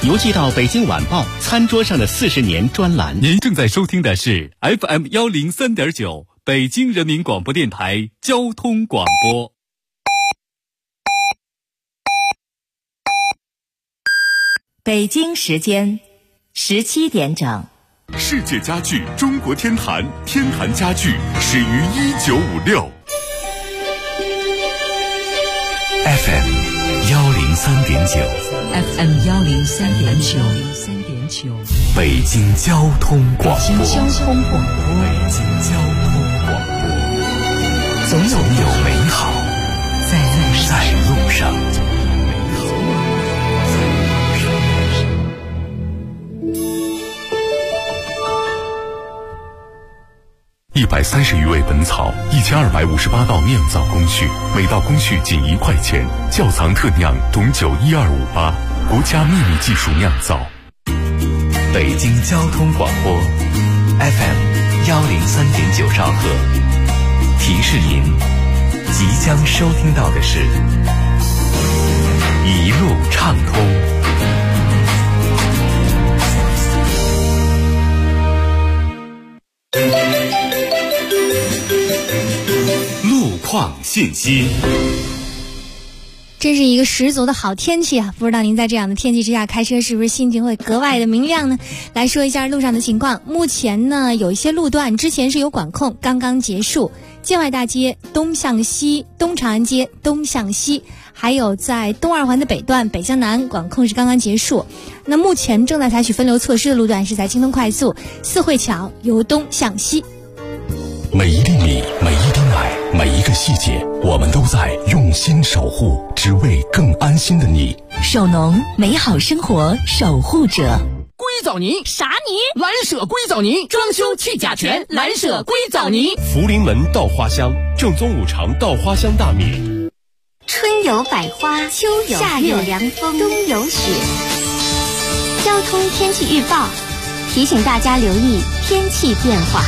邮寄到北京晚报餐桌上的40年专栏。 您正在收听的是 FM103.9 北京人民广播电台交通广播。 北京时间17点整。 世界家具中国天坛，天坛家具始于1956。 FM 103.9， 北京交通广播，总有美好在路上。130余味本草，1258道酿造工序，每道工序仅1块钱。窖藏特酿种酒12588，国家秘密技术酿造。北京交通广播 FM 103.9兆赫，提示您即将收听到的是一路畅通。路况信息。 真是一个十足的好天气啊！不知道您在这样的天气之下开车是不是心情会格外的明亮呢？来说一下路上的情况。目前呢，有一些路段之前是有管控，刚刚结束。建外大街东向西、东长安街东向西，还有在东二环的北段北向南管控是刚刚结束。那目前正在采取分流措施的路段是在京东快速四惠桥由东向西。 每一粒米，每一滴奶，每一个细节，我们都在用心守护，只为更安心的你。 首农，美好生活守护者。 硅藻泥啥泥？ 蓝舍硅藻泥，装修去甲醛，蓝舍硅藻泥。 福临门稻花香，正宗五常稻花香大米。 春有百花，秋有夏有凉风，冬有雪。交通天气预报提醒大家留意天气变化。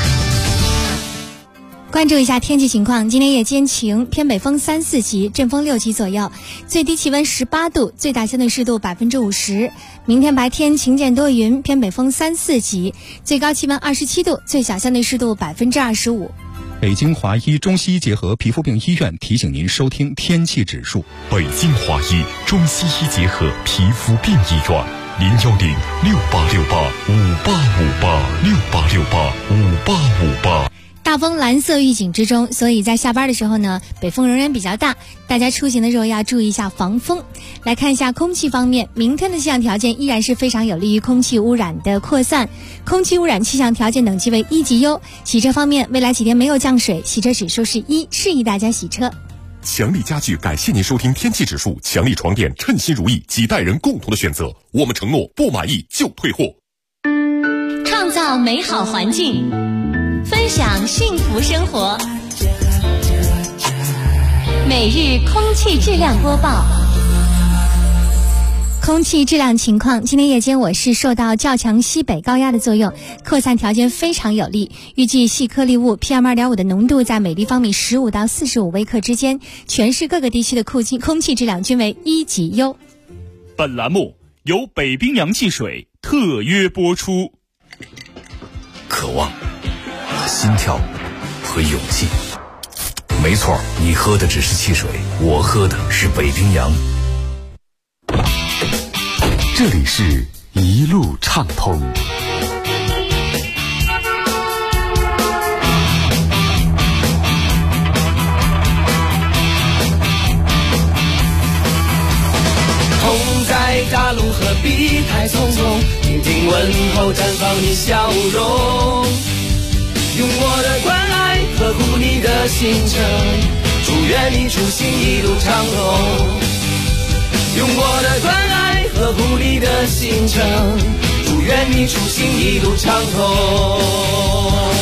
关注一下天气情况，今天夜间晴，偏北风3、4级，阵风6级左右，最低气温18度，最大相对湿度50%。明天白天晴间多云，偏北风3、4级，最高气温27度，最小相对湿度25%。 北京华医中西医结合皮肤病医院提醒您收听天气指数。 北京华医中西医结合皮肤病医院，0106868585858，68585858。 大风蓝色预警之中，所以在下班的时候呢，北风仍然比较大，大家出行的时候要注意一下防风。来看一下空气方面，明天的气象条件依然是非常有利于空气污染的扩散，空气污染气象条件等级为1级优。洗车方面，未来几天没有降水，洗车指数是1，适宜大家洗车。 强力家具感谢您收听天气指数，强力床垫称心如意，几代人共同的选择，我们承诺不满意就退货。 创造美好环境，分享幸福生活。每日空气质量播报。 空气质量情况，今天夜间我市受到较强西北高压的作用，扩散条件非常有利，预计细颗粒物 PM2.5 的浓度在每立方米15到45微克之间，全市各个地区的空气质量均为1级优。 本栏目由北冰洋汽水特约播出。 渴望、心跳和勇气，没错，你喝的只是汽水，我喝的是北冰洋。这里是一路畅通。 痛在大路何必太匆匆，听听问候绽放你笑容，用我的关爱呵护你的行程，祝愿你出行一路畅通。用我的关爱呵护你的行程，祝愿你出行一路畅通。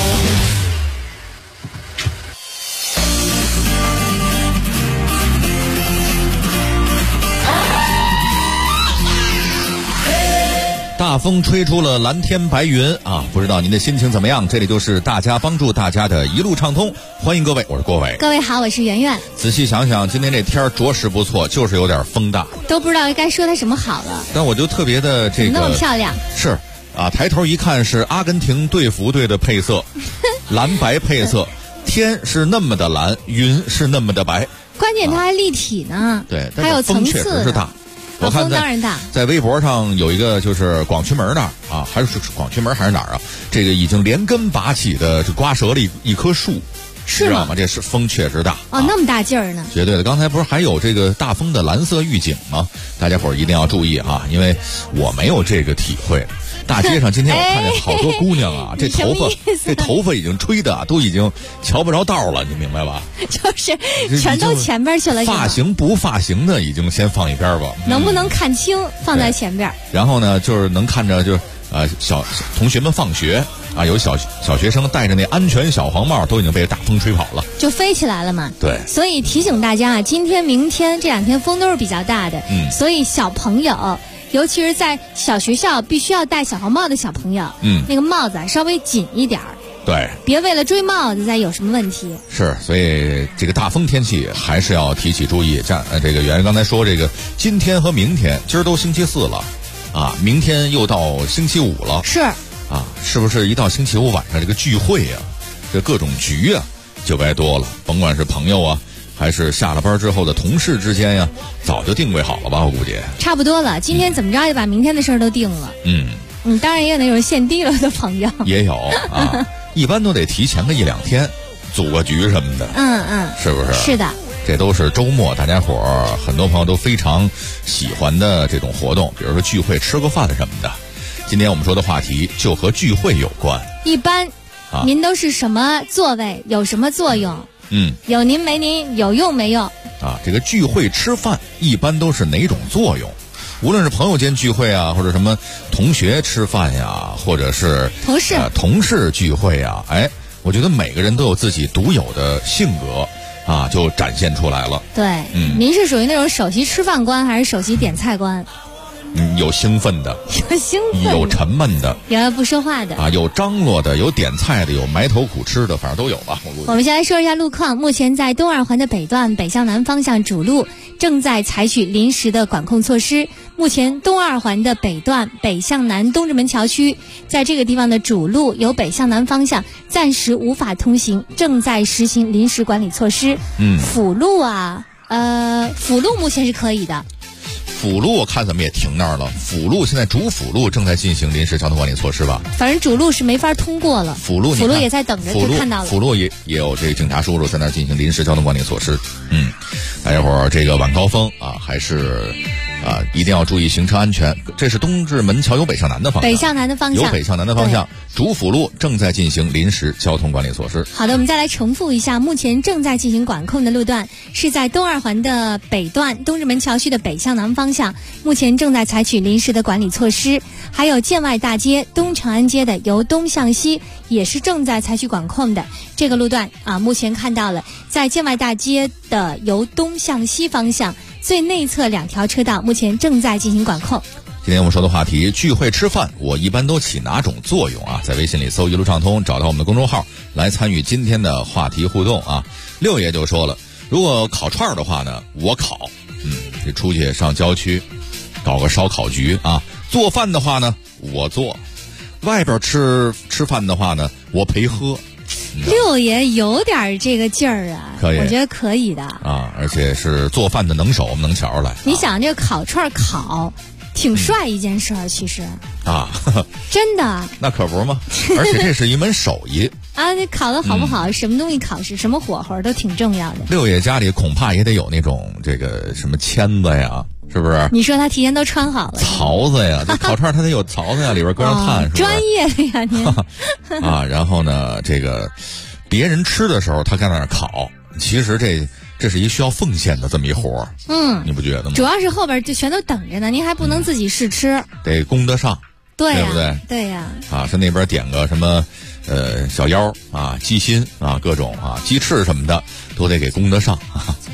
大风吹出了蓝天白云啊，不知道您的心情怎么样？这里就是大家帮助大家的一路畅通，欢迎各位，我是郭伟。 各位好，我是圆圆。 仔细想想，今天这天着实不错，就是有点风大， 都不知道该说它什么好了。 但我就特别的这个那么漂亮， 是啊，抬头一看是阿根廷队服队的配色，蓝白配色，天是那么的蓝，云是那么的白， 关键它还立体呢， 对， 还有层次， 确实是大。我看在微博上有一个就是广渠门那儿啊，还是广渠门还是哪儿啊？这个已经连根拔起的，就刮折了一棵树， 是吗？ 这是风确实大哦，那么大劲儿呢？ 绝对的。刚才不是还有这个大风的蓝色预警吗？大家伙儿一定要注意啊，因为我没有这个体会。大街上今天我看见好多姑娘啊，这头发已经吹的都已经瞧不着道了，你明白吧？ 就是全都前边去了。 发型不发型的已经先放一边吧。 能不能看清放在前边？ 然后呢，就是能看着就是小同学们放学啊，有小学生戴着那安全小黄帽，都已经被大风吹跑了， 就飞起来了嘛。 对， 所以提醒大家啊，今天、明天这两天风都是比较大的，所以小朋友。尤其是在小学校必须要戴小黄帽的小朋友，那个帽子稍微紧一点儿， 对，别为了追帽子再有什么问题。 是，所以这个大风天气还是要提起注意。这个圆圆刚才说，这个今天和明天，今儿都星期四了，啊，明天又到星期五了， 是啊，是不是一到星期五晚上这个聚会啊，这各种局啊就该多了，甭管是朋友啊。还是下了班之后的同事之间呀，早就定位好了吧？我估计差不多了。今天怎么着也把明天的事儿都定了。当然也有那种限地了的朋友， 也有啊。一般都得提前个1-2天，组个局什么的。是不是？ 是的。 这都是周末大家伙儿很多朋友都非常喜欢的这种活动，比如说聚会、吃个饭什么的。今天我们说的话题就和聚会有关。 一般，您都是什么座位？有什么作用？有您没您，有用没用啊？这个聚会吃饭一般都是哪种作用？无论是朋友间聚会啊，或者什么同学吃饭呀，或者是同事聚会呀，我觉得每个人都有自己独有的性格啊，就展现出来了。 对，您是属于那种首席吃饭官还是首席点菜官？ 有兴奋的，有沉闷的， 有不说话的啊，有张罗的，有点菜的，有埋头苦吃的，反正都有吧。 我们先来说一下路况。目前在东二环的北段北向南方向主路正在采取临时的管控措施。目前东二环的北段北向南东直门桥区，在这个地方的主路由北向南方向暂时无法通行，正在实行临时管理措施。辅路啊，辅路目前是可以的。 辅路我看怎么也停那儿了。辅路现在主辅路正在进行临时交通管理措施吧？ 反正主路是没法通过了。 辅路也在等着，就看到了。 辅路也有这个警察叔叔在那儿进行临时交通管理措施。大家伙儿这个晚高峰啊，还是一定要注意行车安全。这是东直门桥有北向南的方向， 北向南的方向有北向南的方向，主辅路正在进行临时交通管理措施。 好的，我们再来重复一下，目前正在进行管控的路段是在东二环的北段东直门桥区的北向南方向，目前正在采取临时的管理措施。还有建外大街、东长安街的由东向西也是正在采取管控的这个路段啊，目前看到了，在建外大街的由东向西方向最内侧2条车道目前正在进行管控。 今天我们说的话题，聚会吃饭我一般都起哪种作用啊？在微信里搜一路畅通，找到我们的公众号来参与今天的话题互动啊。六爷就说了，如果烤串的话呢，我烤，这出去上郊区搞个烧烤局啊。做饭的话呢，我做；外边吃饭的话呢，我陪喝。 六爷有点这个劲儿啊， 可以， 我觉得可以的啊，而且是做饭的能手能巧来。 你想这个烤串烤，挺帅一件事儿，其实啊， 真的， 那可不嘛。而且这是一门手艺啊，你烤的好不好，什么东西烤是什么火候都挺重要的。 六爷家里恐怕也得有那种这个什么签子呀。是不是？ 你说他提前都穿好了？ 槽子呀，这烤串它得有槽子呀，里边搁上炭，是吧？ 专业的呀， 您啊。然后呢，这个别人吃的时候他在那儿烤，其实这是一需要奉献的这么一活儿。你不觉得吗？ 主要是后边就全都等着呢，您还不能自己试吃， 得供得上， 对不对？ 对呀。 啊，是那边点个什么小腰啊、鸡心啊、各种啊鸡翅什么的，都得给供得上。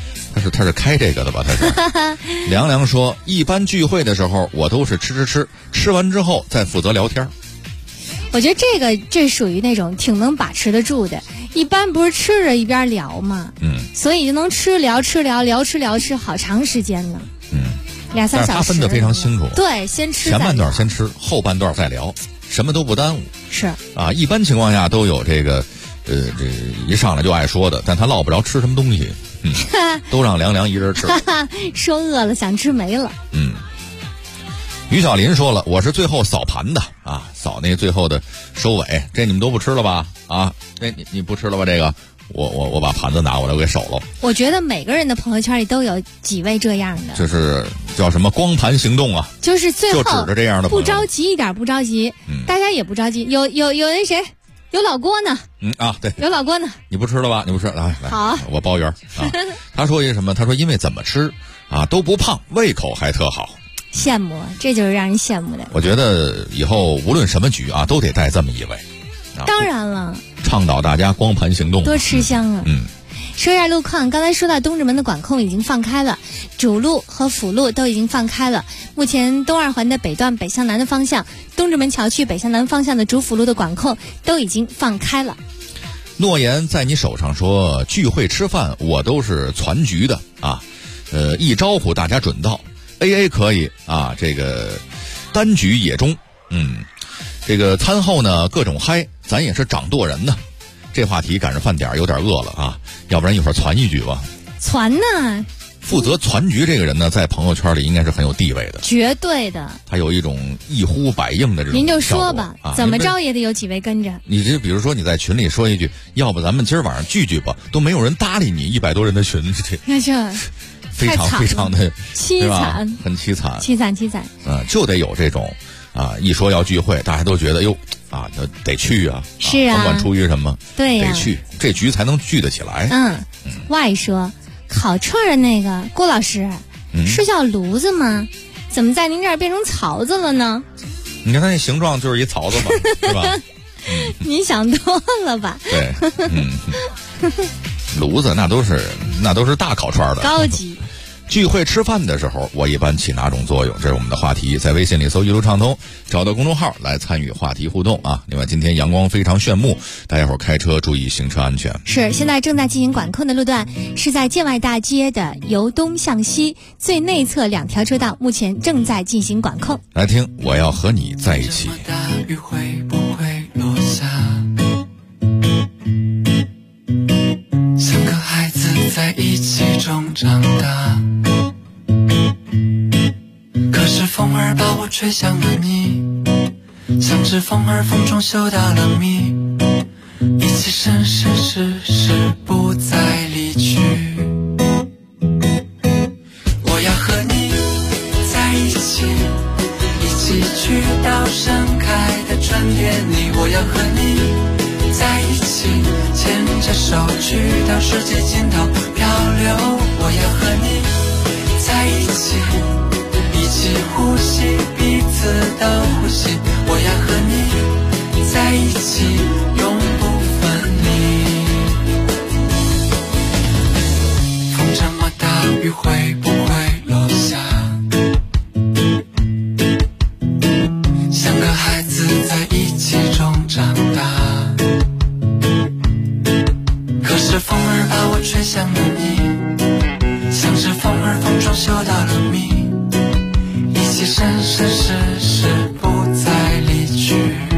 他是开这个的吧？他是。凉凉说，一般聚会的时候，我都是吃完之后再负责聊天。 我觉得这属于那种挺能把持得住的，一般不是吃着一边聊嘛，所以就能吃聊好长时间呢，2-3小时。 他分得非常清楚， 对，先吃前半段先吃，后半段再聊，什么都不耽误。 是啊，一般情况下都有这个，这一上来就爱说的，但他落不着吃什么东西，都让凉凉一人吃。 说饿了想吃没了。 于小林说了，我是最后扫盘的啊，扫那最后的收尾，这你们都不吃了吧？啊，这你不吃了吧？这个我把盘子拿过来，我给收了。 我觉得每个人的朋友圈里都有几位这样的， 就是叫什么光盘行动啊， 就是最后就指着这样的不着急一点，不着急，大家也不着急。有那谁，有老郭呢？ 对， 有老郭呢。 你不吃了吧？你不吃，来， 好， 我包圆啊。他说一个什么？他说因为怎么吃啊都不胖，胃口还特好。 羡慕，这就是让人羡慕的。 我觉得以后无论什么局啊，都得带这么一位。 当然了， 倡导大家光盘行动， 多吃香啊。说一下路况，刚才说到东直门的管控已经放开了，主路和辅路都已经放开了。目前东二环的北段北向南的方向，东直门桥区北向南方向的主辅路的管控都已经放开了。 诺言在你手上说，聚会吃饭我都是攒局的啊，一招呼大家准到。AA 可以啊，这个单局也中，这个餐后呢各种嗨，咱也是掌舵人呢。这话题赶上饭点有点饿了啊，要不然一会儿传一句吧。 传呢？ 负责传局这个人呢，在朋友圈里应该是很有地位的， 绝对的。 他有一种一呼百应的这种。 您就说吧，怎么着也得有几位跟着。 你这比如说你在群里说一句，要不咱们今儿晚上聚聚吧，都没有人搭理你，100多人的群， 那这。 非常的凄惨， 很凄惨， 凄惨。 就得有这种啊，一说要聚会，大家都觉得哟啊，得去啊， 是啊， 甭管出于什么， 对呀， 得去，这局才能聚得起来。 外说烤串的那个郭老师，是叫炉子吗？怎么在您这儿变成槽子了呢？ 你看它那形状就是一槽子嘛，是吧？ 你想多了吧？ 对，炉子那都是大烤串的， 高级。 聚会吃饭的时候，我一般起哪种作用？这是我们的话题，在微信里搜一路畅通，找到公众号来参与话题互动啊。另外，今天阳光非常炫目，大家伙开车注意行车安全。 是，现在正在进行管控的路段是在建外大街的由东向西最内侧2条车道，目前正在进行管控。 来听，我要和你在一起。 大雨会不会落下？像个孩子在一起中长大，可是风儿把我吹向了你，像只风儿风中嗅到了蜜，一起生生世世不再离去。我要和你在一起，一起去到盛开的春天里。我要和你在一起，牵着手去到世界尽头漂流。我要和你在一起，一起呼吸彼此的呼吸。我要和你在一起，永不分离。风这么大，雨会不会落下？像个孩子在一起中长大，可是风儿把我吹向了你，像是风儿风中嗅到了蜜，一起生生世世不再离去。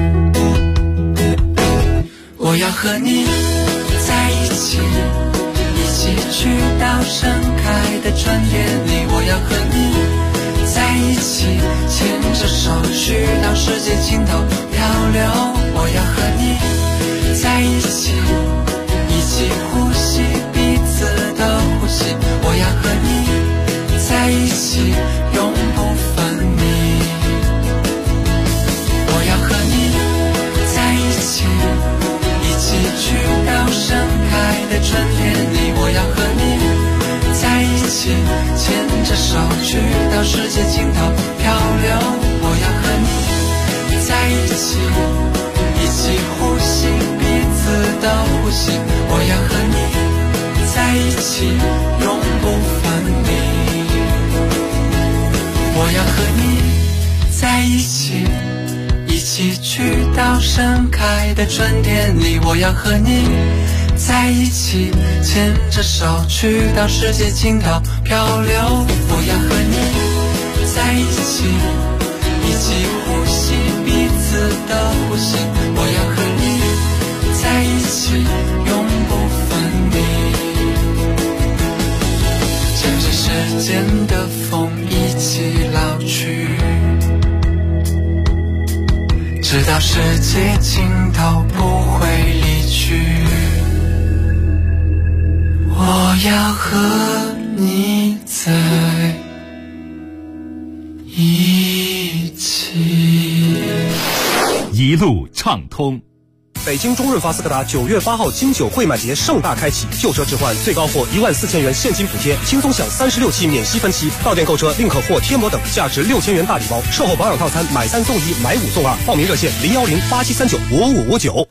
我要和你在一起，一起去到盛开的春天里。我要和你在一起，牵着手去到世界尽头漂流。我要和你在一起，一起呼吸彼此的呼吸。我要和你在一起，永不分离。我要和你在一起，一起去到盛开的春天里。我要和你在一起，牵着手去到世界尽头漂流。我要和你在一起。 一起去到盛开的春天里，我要和你在一起，牵着手去到世界尽头漂流。我要和你在一起，一起呼吸彼此的呼吸。我要和你在一起，永不分离。乘着时间的风一起老去，直到世界尽头不会离去。我要和你在一起。 一路畅通。 北京中润发斯柯达9月8号金九汇买节盛大开启，旧车置换最高获14000元现金补贴，轻松享36期免息分期，到店购车另可获贴膜等价值6000元大礼包，售后保养套餐买3送1，买5送2。报名热线01087395559。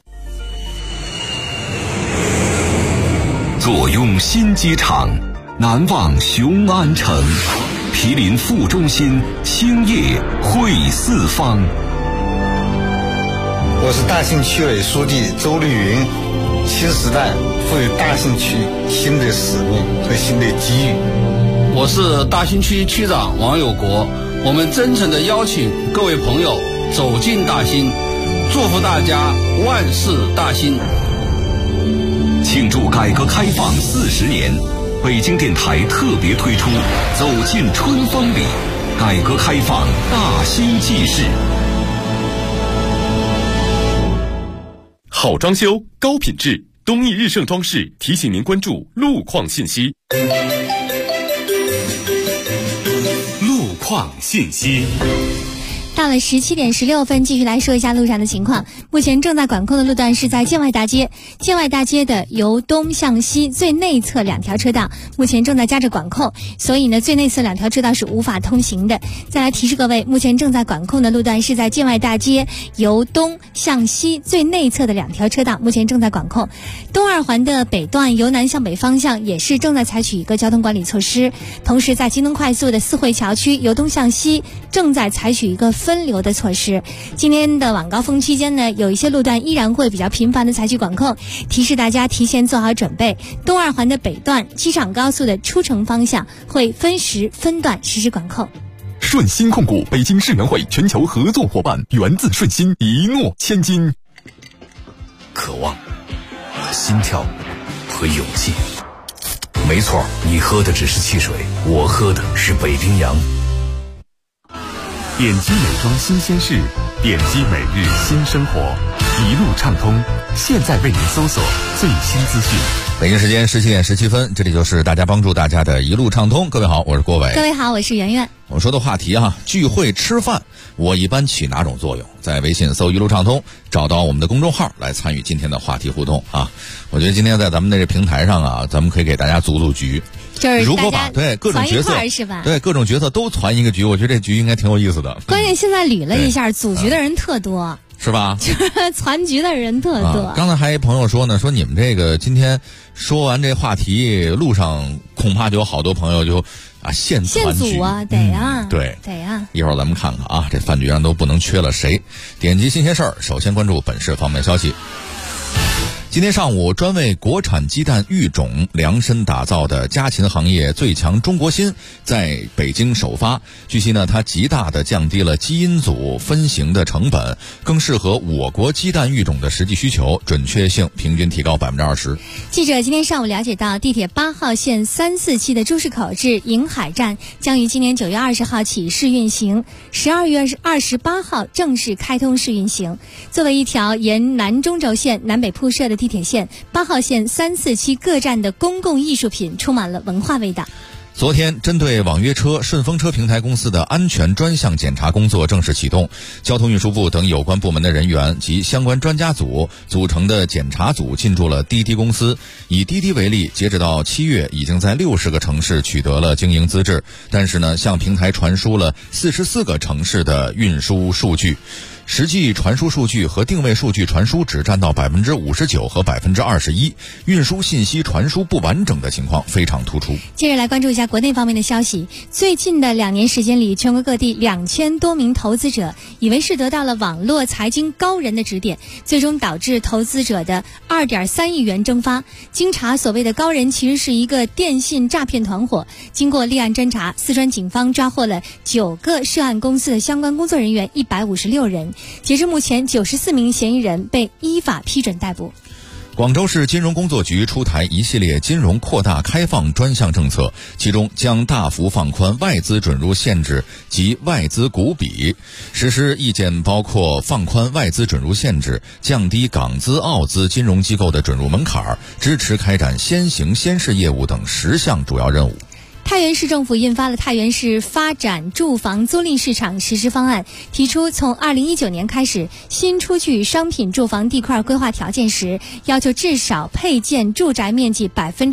坐拥新机场，难忘雄安城，毗邻副中心，青叶汇四方。 我是大兴区委书记周绿云。新时代赋予大兴区新的使命和新的机遇。 我是大兴区区长王有国。我们真诚地邀请各位朋友走进大兴，祝福大家万事大兴。 庆祝改革开放40年，北京电台特别推出走进春风里，改革开放大兴纪事。 好装修，高品质，东义日盛装饰提醒您关注路况信息。路况信息。 到了17点16分，继续来说一下路上的情况。目前正在管控的路段是在建外大街，建外大街的由东向西最内侧2条车道，目前正在加着管控，所以呢，最内侧2条车道是无法通行的。再来提示各位，目前正在管控的路段是在建外大街由东向西最内侧的2条车道，目前正在管控。东二环的北段由南向北方向也是正在采取一个交通管理措施，同时在京东快速的四惠桥区由东向西正在采取一个分流的措施。今天的晚高峰期间呢，有一些路段依然会比较频繁的采取管控，提示大家提前做好准备。东二环的北段机场高速的出城方向会分时分段实施管控。 顺鑫控股北京世园会全球合作伙伴，源自顺鑫，一诺千金。 渴望、心跳和勇气。没错，你喝的只是汽水，我喝的是北冰洋。 点击美妆新鲜事，点击每日新生活，一路畅通。现在为您搜索最新资讯。 北京时间17点17分，这里就是大家帮助大家的一路畅通。各位好，我是郭伟。 各位好，我是圆圆。 我说的话题聚会吃饭，我一般起哪种作用？在微信搜一路畅通，找到我们的公众号来参与今天的话题互动啊！我觉得今天在咱们的这平台上咱们可以给大家组局。 就是如果把各种角色是吧？ 对各种角色都攒一个局，我觉得这局应该挺有意思的。 关键现在捋了一下，组局的人特多， 是吧？ 就是攒局的人特多。 刚才还一朋友说呢，说你们这个今天说完这话题，路上恐怕就有好多朋友就现组啊，得啊， 对， 得啊。 一会儿咱们看看这饭局上都不能缺了谁。点击新鲜事儿，首先关注本市方面消息。今天上午，专为国产鸡蛋育种量身打造的家禽行业最强中国心在北京首发。据悉呢，它极大地降低了基因组分型的成本，更适合我国鸡蛋育种的实际需求，准确性平均提高20%。 记者今天上午了解到，地铁8号线3、4期的朱市口至银海站将于今年9月20号起试运行，12月28号正式开通试运行。作为一条沿南中轴线南北铺设的地铁线，8号线3、4期各站的公共艺术品充满了文化味道。 昨天，针对网约车、顺风车平台公司的安全专项检查工作正式启动，交通运输部等有关部门的人员及相关专家组组成的检查组进驻了滴滴公司。以滴滴为例，截止到7月，已经在60个城市取得了经营资质，但是呢，向平台传输了44个城市的运输数据。 实际传输数据和定位数据传输只占到59%和21%，运输信息传输不完整的情况非常突出。 接着来关注一下国内方面的消息。最近的2年时间里，全国各地2000多名投资者以为是得到了网络财经高人的指点，最终导致投资者的2.3亿元蒸发。经查，所谓的高人其实是一个电信诈骗团伙。经过立案侦查，四川警方抓获了9个涉案公司的相关工作人员156人。截至目前，94名嫌疑人被依法批准逮捕。 广州市金融工作局出台一系列金融扩大开放专项政策，其中将大幅放宽外资准入限制及外资股比。实施意见包括放宽外资准入限制，降低港资澳资金融机构的准入门槛，支持开展先行先试业务等10项主要任务。 太原市政府印发了《太原市发展住房租赁市场实施方案》，提出从2019年开始，新出具商品住房地块规划条件时，要求至少配建住宅面积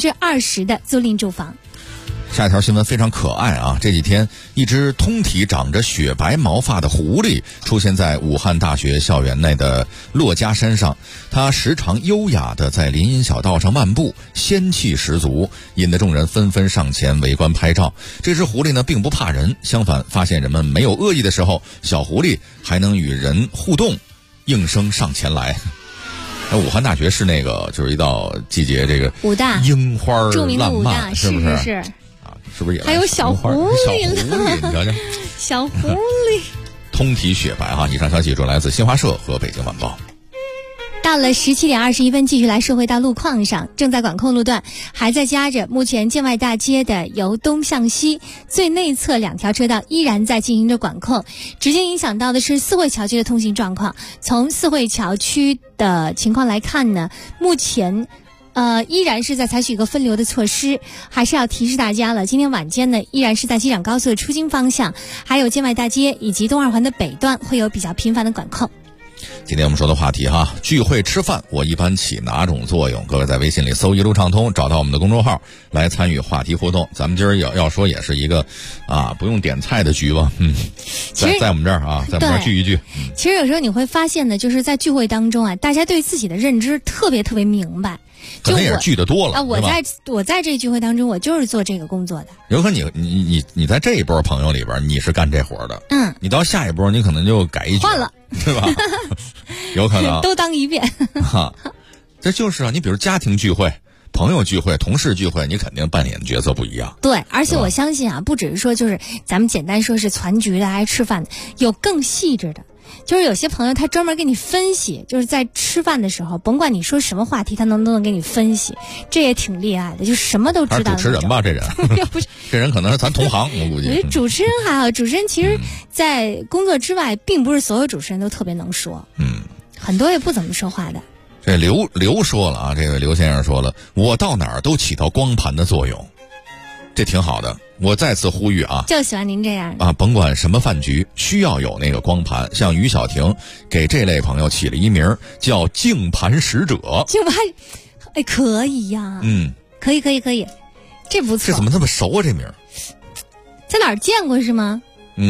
20%的租赁住房。 下一条新闻非常可爱啊！这几天，一只通体长着雪白毛发的狐狸出现在武汉大学校园内的珞珈山上。它时常优雅地在林荫小道上漫步，仙气十足，引得众人纷纷上前围观拍照。这只狐狸呢，并不怕人，相反，发现人们没有恶意的时候，小狐狸还能与人互动，应声上前来。武汉大学是那个，就是一到季节，这个武大樱花烂漫，是不是？ 是。 是不是也还有小狐狸你瞧瞧， 小狐狸通体雪白哈。以上消息主来自新华社和北京晚报。 到了17点21分，继续来说回到路况上，正在管控路段还在加着。目前建外大街的由东向西最内侧2条车道依然在进行着管控，直接影响到的是四惠桥区的通行状况。从四惠桥区的情况来看呢，目前依然是在采取一个分流的措施，还是要提示大家了。今天晚间呢，依然是在机场高速的出京方向，还有建外大街以及东二环的北段会有比较频繁的管控。 今天我们说的话题哈，聚会吃饭我一般起哪种作用？各位在微信里搜一路畅通，找到我们的公众号来参与话题互动。咱们今儿要说也是一个不用点菜的局吧，在我们这儿啊，在我们这儿聚一聚。 其实有时候你会发现呢，就是在聚会当中啊，大家对自己的认知特别明白。 可能也是聚得多了啊！ 我在这聚会当中，我就是做这个工作的。 有可能你在这一波朋友里边，你是干这活的。你到下一波，你可能就改一局换了， 对吧？有可能都当一遍。 这就是啊，你比如家庭聚会、朋友聚会、同事聚会，你肯定扮演的角色不一样。 对，而且我相信啊，不只是说就是咱们简单说是攒局的还是吃饭的，有更细致的。就是有些朋友他专门给你分析，就是在吃饭的时候，甭管你说什么话题，他都能给你分析，这也挺厉害的，就什么都知道。 主持人吧，这人不是这人可能是咱同行，我估计。 主持人还好，主持人其实，在工作之外，并不是所有主持人都特别能说，很多也不怎么说话的。 这刘说了啊，这位刘先生说了，我到哪儿都起到光盘的作用，这挺好的。我再次呼吁啊， 就喜欢您这样啊！甭管什么饭局，需要有那个光盘。像于小婷给这类朋友起了一名叫“净盘使者”。 净盘，可以呀，可以，这不错。 这怎么那么熟啊？这名在哪儿见过是吗？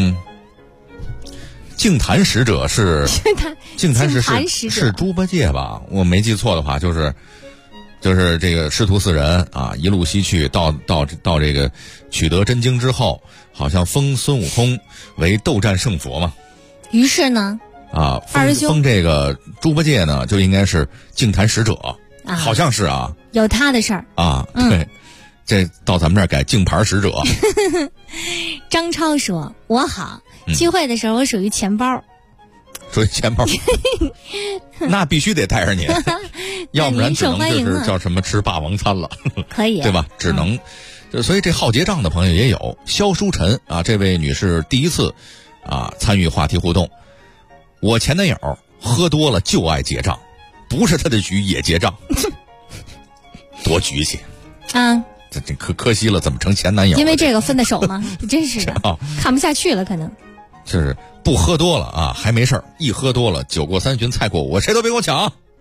净坛使者是净坛使者是猪八戒吧？我没记错的话，就是这个师徒4人啊，一路西去，到这个取得真经之后，好像封孙悟空为斗战胜佛嘛。 于是呢， 封这个猪八戒呢，就应该是净坛使者，好像是啊， 有他的事儿啊。对，这到咱们这儿改净盘使者。 张超说：“我好，聚会的时候我属于钱包。” 属于钱包，那必须得带着您，要不然只能就是叫什么吃霸王餐了， 可以， 对吧？只能，所以这好结账的朋友也有。肖书晨啊，这位女士第一次参与话题互动。我前男友喝多了就爱结账，不是他的局也结账，多局气啊！ 这可惜了，怎么成前男友？ 因为这个分的手吗？真是的，看不下去了，可能就是。不喝多了啊，还没事儿；一喝多了，酒过三巡，菜过五，谁都别给我抢。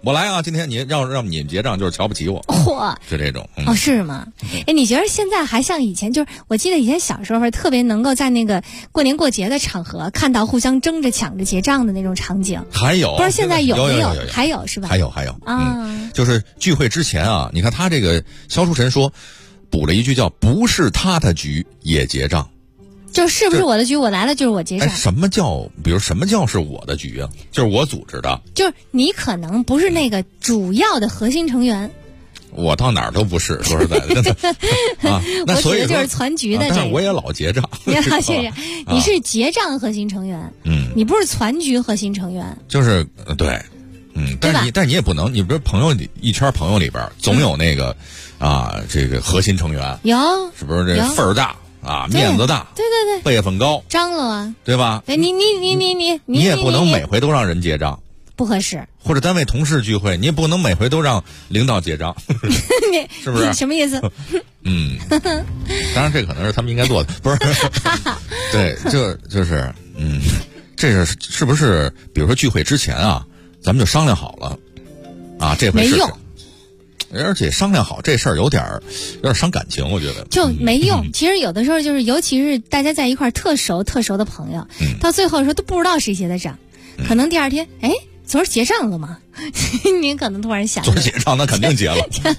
我来啊，今天你让你们结账就是瞧不起我， 嚯， 就这种。 哦，是吗？哎，你觉得现在还像以前？就是我记得以前小时候特别能够在那个过年过节的场合看到互相争着抢着结账的那种场景。 还有， 不知道现在有没有？ 还有是吧？ 还有啊，就是聚会之前啊，你看他这个萧书神说补了一句叫“不是他的局也结账”。 就是不是我的局，我来了就是我结账。 什么叫是我的局啊？就是我组织的。 就是你可能不是那个主要的核心成员。 我到哪儿都不是，说实在的，真的啊。那所以就是攒局的， 但是我也老结账。 你是结账核心成员，你不是攒局核心成员。 就是对，但是你也不能，你不是朋友一圈朋友里边总有那个这个核心成员有， 是不是这份儿大？面子大， 对， 辈分高， 张罗啊， 对吧？ 对，你也不能每回都让人结账， 不合适。 或者单位同事聚会，你也不能每回都让领导结账，是不是？ 什么意思？ 当然这可能是他们应该做的，不是？对，就是这是不是？比如说聚会之前啊，咱们就商量好了这回没用。 而且商量好这事儿有点伤感情，我觉得就没用。其实有的时候就是，尤其是大家在一块儿特熟的朋友，到最后的时候都不知道谁结的账，可能第二天，昨儿结账了吗？您可能突然想， 昨儿结账那肯定结了。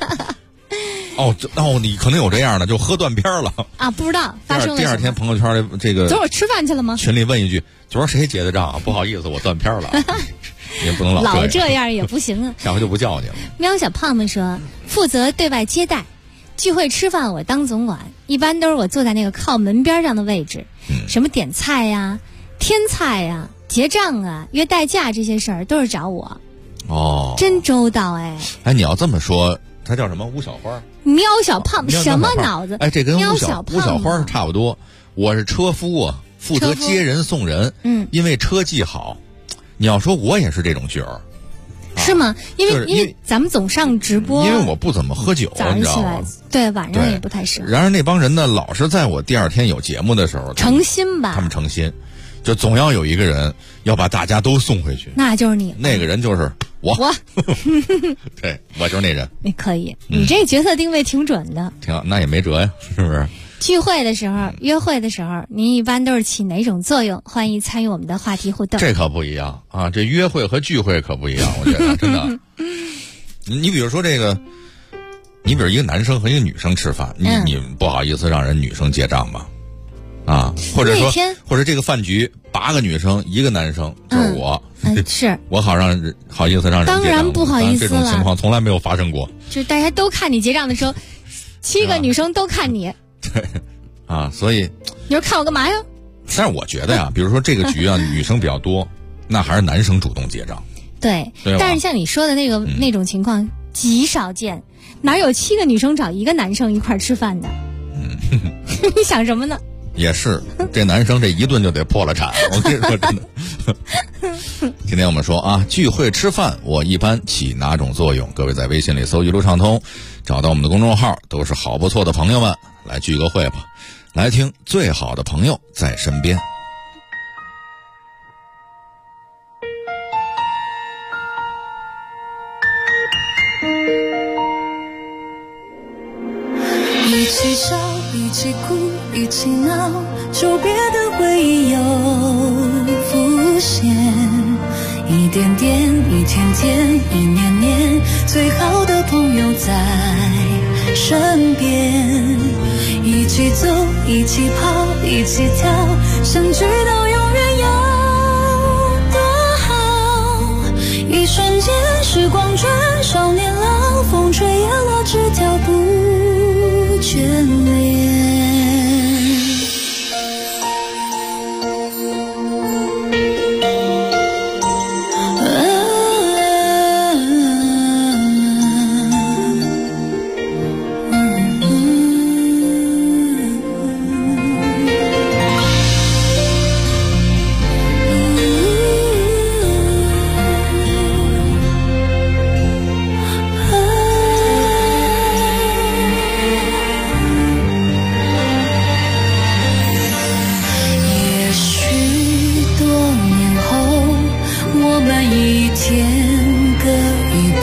你可能有这样的，就喝断片了啊！不知道发生了。 第二天朋友圈的这个， 昨儿我吃饭去了吗？ 群里问一句，昨儿谁结的账？不好意思，我断片了。也不能老这样也不行啊， 下回就不叫你了。 喵小胖们说，负责对外接待，聚会吃饭我当总管，一般都是我坐在那个靠门边上的位置，什么点菜呀、添菜呀、结账啊、约代驾这些事儿都是找我。真周到哎！ 你要这么说，他叫什么？吴小花？ 喵小胖什么脑子？ 这跟吴小花差不多。我是车夫啊，负责接人送人。因为车技好。你要说我也是这种角儿， 是吗？因为咱们总上直播， 因为我不怎么喝酒， 早上起来对晚上也不太适合。 然而那帮人呢，老是在我第二天有节目的时候诚心吧， 他们诚心，就总要有一个人要把大家都送回去， 那就是你， 那个人就是我，对我就是那人。 你可以，你这角色定位挺准的， 挺好，那也没辙呀，是不是？ 聚会的时候、约会的时候，您一般都是起哪种作用？欢迎参与我们的话题互动。 这可不一样啊！这约会和聚会可不一样，我觉得真的。你比如说这个，你比如一个男生和一个女生吃饭，你不好意思让人女生结账吧？或者说，或者这个饭局8个女生1个男生，就是我， 是我好意思让人结账。 当然不好意思了， 这种情况从来没有发生过。 就大家都看你结账的时候，7个女生都看你。 对，所以你说看我干嘛呀？ 但是我觉得呀，比如说这个局女生比较多，那还是男生主动结账。 对，但是像你说的那种情况极少见，哪有7个女生找1个男生一块吃饭的？你想什么呢？ 也是，这男生这一顿就得破了产。我跟你说真的。今天我们说聚会吃饭，我一般起哪种作用？各位在微信里搜一路畅通，找到我们的公众号，都是好不错的朋友们，来聚个会吧，来听最好的朋友在身边。 一起笑，一起哭，一起闹，久别的回忆又浮现，一点点，一天天，一年年，最好的朋友在身边，一起走，一起跑，一起跳，相聚到永远有多好？一瞬间，时光转，少年老，风吹叶落，枝条不眷恋。一天各一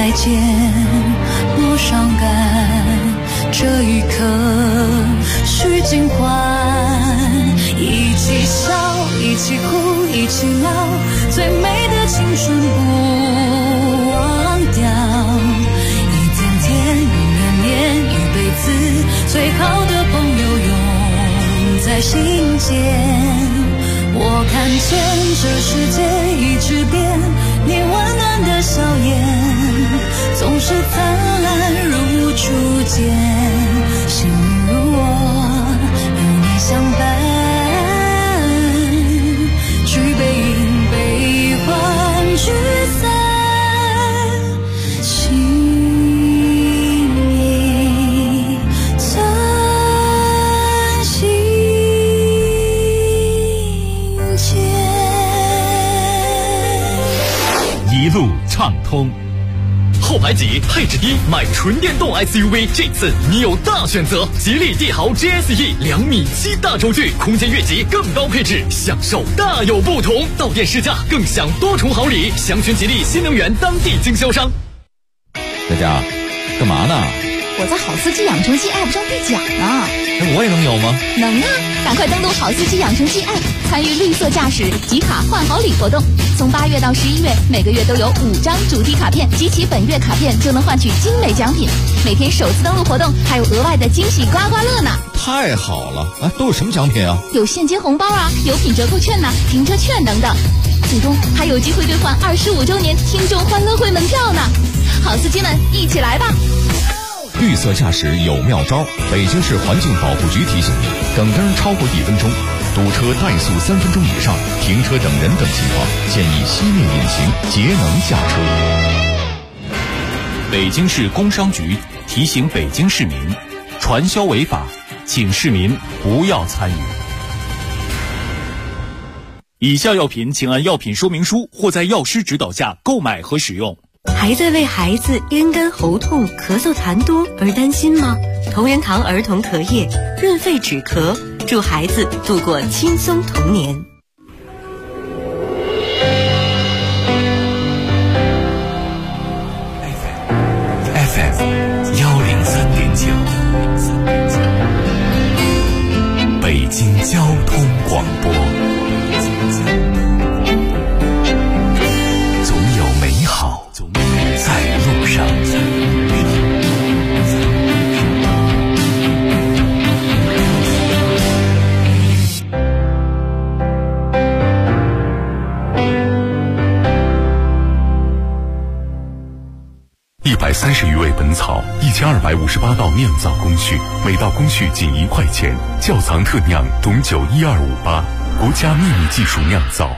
再见，多伤感，这一刻需尽欢，一起笑，一起哭，一起闹，最美的青春不忘掉，一天天，一年年，一辈子，最好的朋友永在心间。我看见这世界一直变，你温暖的笑颜总是灿烂如初见，幸运如我有你相伴，举杯饮悲欢聚散，请你珍惜。 一路畅通， 后排挤，配置低，买纯电动 SUV， 这次你有大选择。吉利帝豪 GSE 2.7米大轴距，空间越级，更高配置，享受大有不同。到店试驾，更享多重好礼。详询吉利新能源当地经销商。 大家干嘛呢？ 我在好司机养成记 App 上兑奖呢。 我也能有吗？ 能啊！赶快登录好司机养成记 App， 参与绿色驾驶集卡换好礼活动。从8月到11月，每个月都有5张主题卡片，集齐本月卡片就能换取精美奖品。每天首次登录活动还有额外的惊喜刮刮乐呢！ 太好了！啊，都有什么奖品啊？ 有现金红包啊，有品折扣券呐、停车券等等。最终还有机会兑换25周年听众欢乐会门票呢！好司机们，一起来吧！ 绿色驾驶有妙招，北京市环境保护局提醒你：等灯超过1分钟，堵车怠速3分钟以上，停车等人等情况，建议熄灭引擎，节能驾车。 北京市工商局提醒北京市民，传销违法，请市民不要参与。以下药品请按药品说明书或在药师指导下购买和使用。 还在为孩子咽干喉痛、咳嗽痰多而担心吗？同仁堂儿童咳液润肺止咳，助孩子度过轻松童年。 FM 103.9，北京交通广播。总有美好在路上。 130余味本草，1258道酿造工序，每道工序仅1块钱。窖藏特酿董酒12588，国家秘密技术酿造。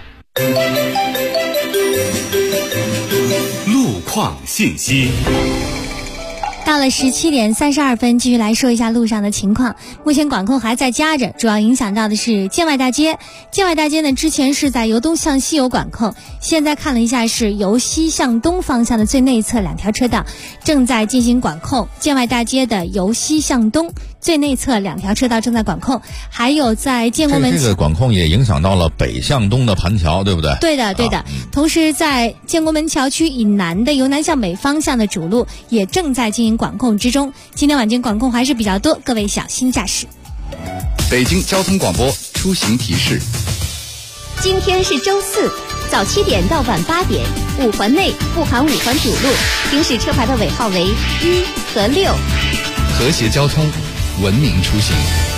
路况信息。 到了17点32分，继续来说一下路上的情况。目前管控还在加着，主要影响到的是建外大街。建外大街呢，之前是在由东向西有管控，现在看了一下是由西向东方向的最内侧2条车道正在进行管控。建外大街的由西向东最内侧2条车道正在管控，还有在建国门这个管控也影响到了北向东的盘桥，对不对？ 对的，对的。同时在建国门桥区以南的由南向北方向的主路也正在进行管控之中。今天晚间管控还是比较多，各位小心驾驶。 北京交通广播出行提示： 今天是周4，早7点到晚8点，5环内不含5环主路，行驶车牌的尾号为1和6。 和谐交通，文明出行。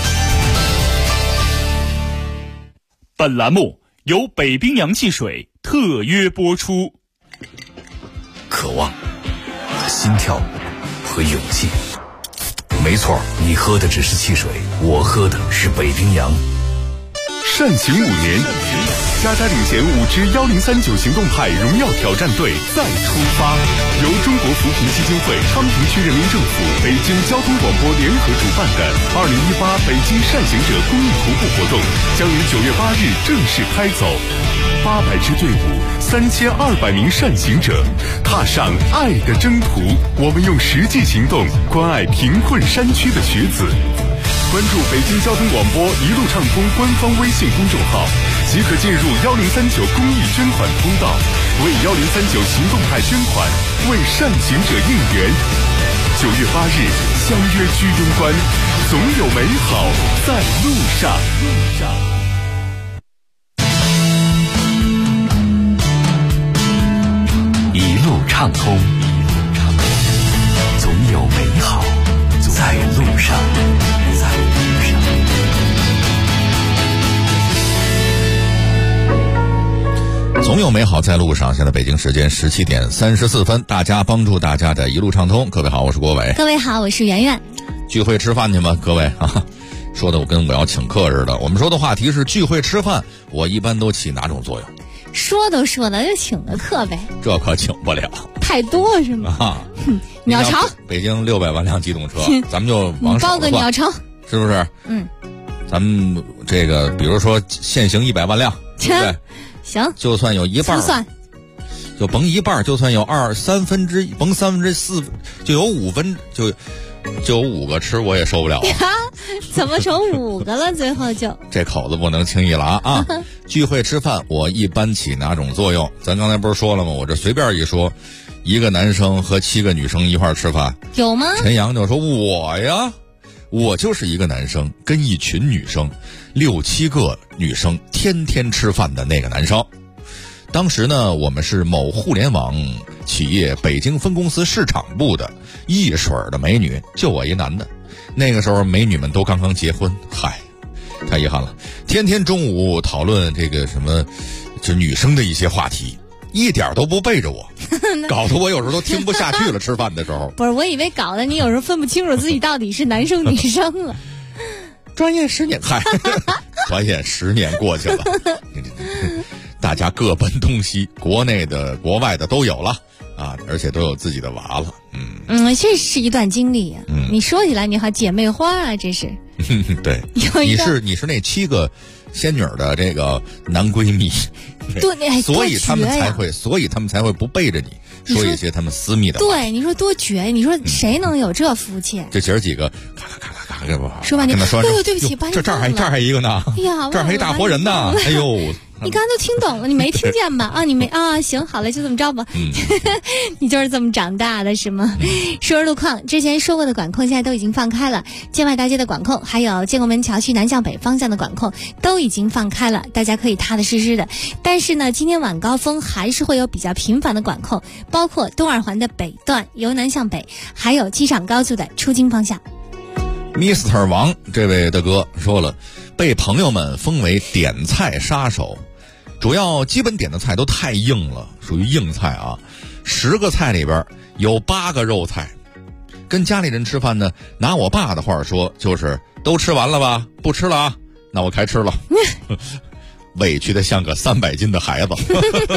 本栏目由北冰洋汽水特约播出。 渴望、心跳和勇气。没错，你喝的只是汽水，我喝的是北冰洋。 善行5年，嘉嘉领衔5支1039行动派荣耀挑战队再出发。由中国扶贫基金会、昌平区人民政府、北京交通广播联合主办的2018北京善行者公益徒步活动将于9月8日正式开走。800支队伍，3200名善行者，踏上爱的征途。我们用实际行动关爱贫困山区的学子。关注北京交通广播一路畅通官方微信公众号， 即可进入1039公益捐款通道，为1039行动派捐款，为善行者应援。9月8日相约居庸关，总有美好在路上。 一路畅通，总有美好在路上。 总有美好在路上。现在北京时间17点34分，大家帮助大家的一路畅通。各位好，我是郭伟。 各位好，我是圆圆。 聚会吃饭去吗？各位啊，说的我跟我要请客似的。我们说的话题是聚会吃饭，我一般都起哪种作用？ 说都说了，就请个客呗。 这可请不了， 太多是吗？ 啊， 鸟巢， 北京600万辆机动车，咱们就往少包个鸟巢， 是不是？咱们这个，比如说限行100万辆，对不对？ 行， 就算有一半，就甭一半，就算有3分之一，甭4，就有5分，就有5个吃，我也受不了啊！ 怎么成5个了？最后就这口子不能轻易拉啊！聚会吃饭，我一般起哪种作用？咱刚才不是说了吗？我这随便一说，一个男生和7个女生一块吃饭， 有吗？ 陈阳就说：“我呀，我就是一个男生跟一群女生，6、7个女生天天吃饭的那个男生。当时呢，我们是某互联网企业北京分公司市场部的，一水儿的美女，就我一男的。那个时候美女们都刚刚结婚，嗨，太遗憾了。天天中午讨论这个什么，就女生的一些话题，一点都不背着我，搞得我有时候都听不下去了。吃饭的时候， 不是，我以为搞得你有时候分不清楚自己到底是男生女生了。 专业10年，嗨，转眼10年过去了，大家各奔东西，国内的、国外的都有了啊，而且都有自己的娃了。 这是一段经历呀。你说起来，你好姐妹花啊，这是。 对，你是那7个仙女的这个男闺蜜， 对， 所以他们才会不背着你说一些他们私密的话。 对，你说多绝！你说谁能有这福气？ 这姐儿几个咔给我说半天， 跟他说， 哎呦，对不起，把你这儿还一个呢， 哎呀， 这儿还一大活人呢，哎呦。 你刚才都听懂了，你没听见吧？啊，你没啊？行，好了，就这么着吧。你就是这么长大的是吗？说路况，之前说过的管控现在都已经放开了，建外大街的管控，还有建国门桥区南向北方向的管控都已经放开了，大家可以踏踏实实的。但是呢，今天晚高峰还是会有比较频繁的管控，包括东二环的北段由南向北，还有机场高速的出京方向。 Mr. 王这位大哥说了，被朋友们封为点菜杀手，主要基本点的菜都太硬了，属于硬菜啊。10个菜里边有8个肉菜。跟家里人吃饭呢，拿我爸的话说就是都吃完了吧，不吃了啊，那我开吃了。委屈的像个300斤的孩子。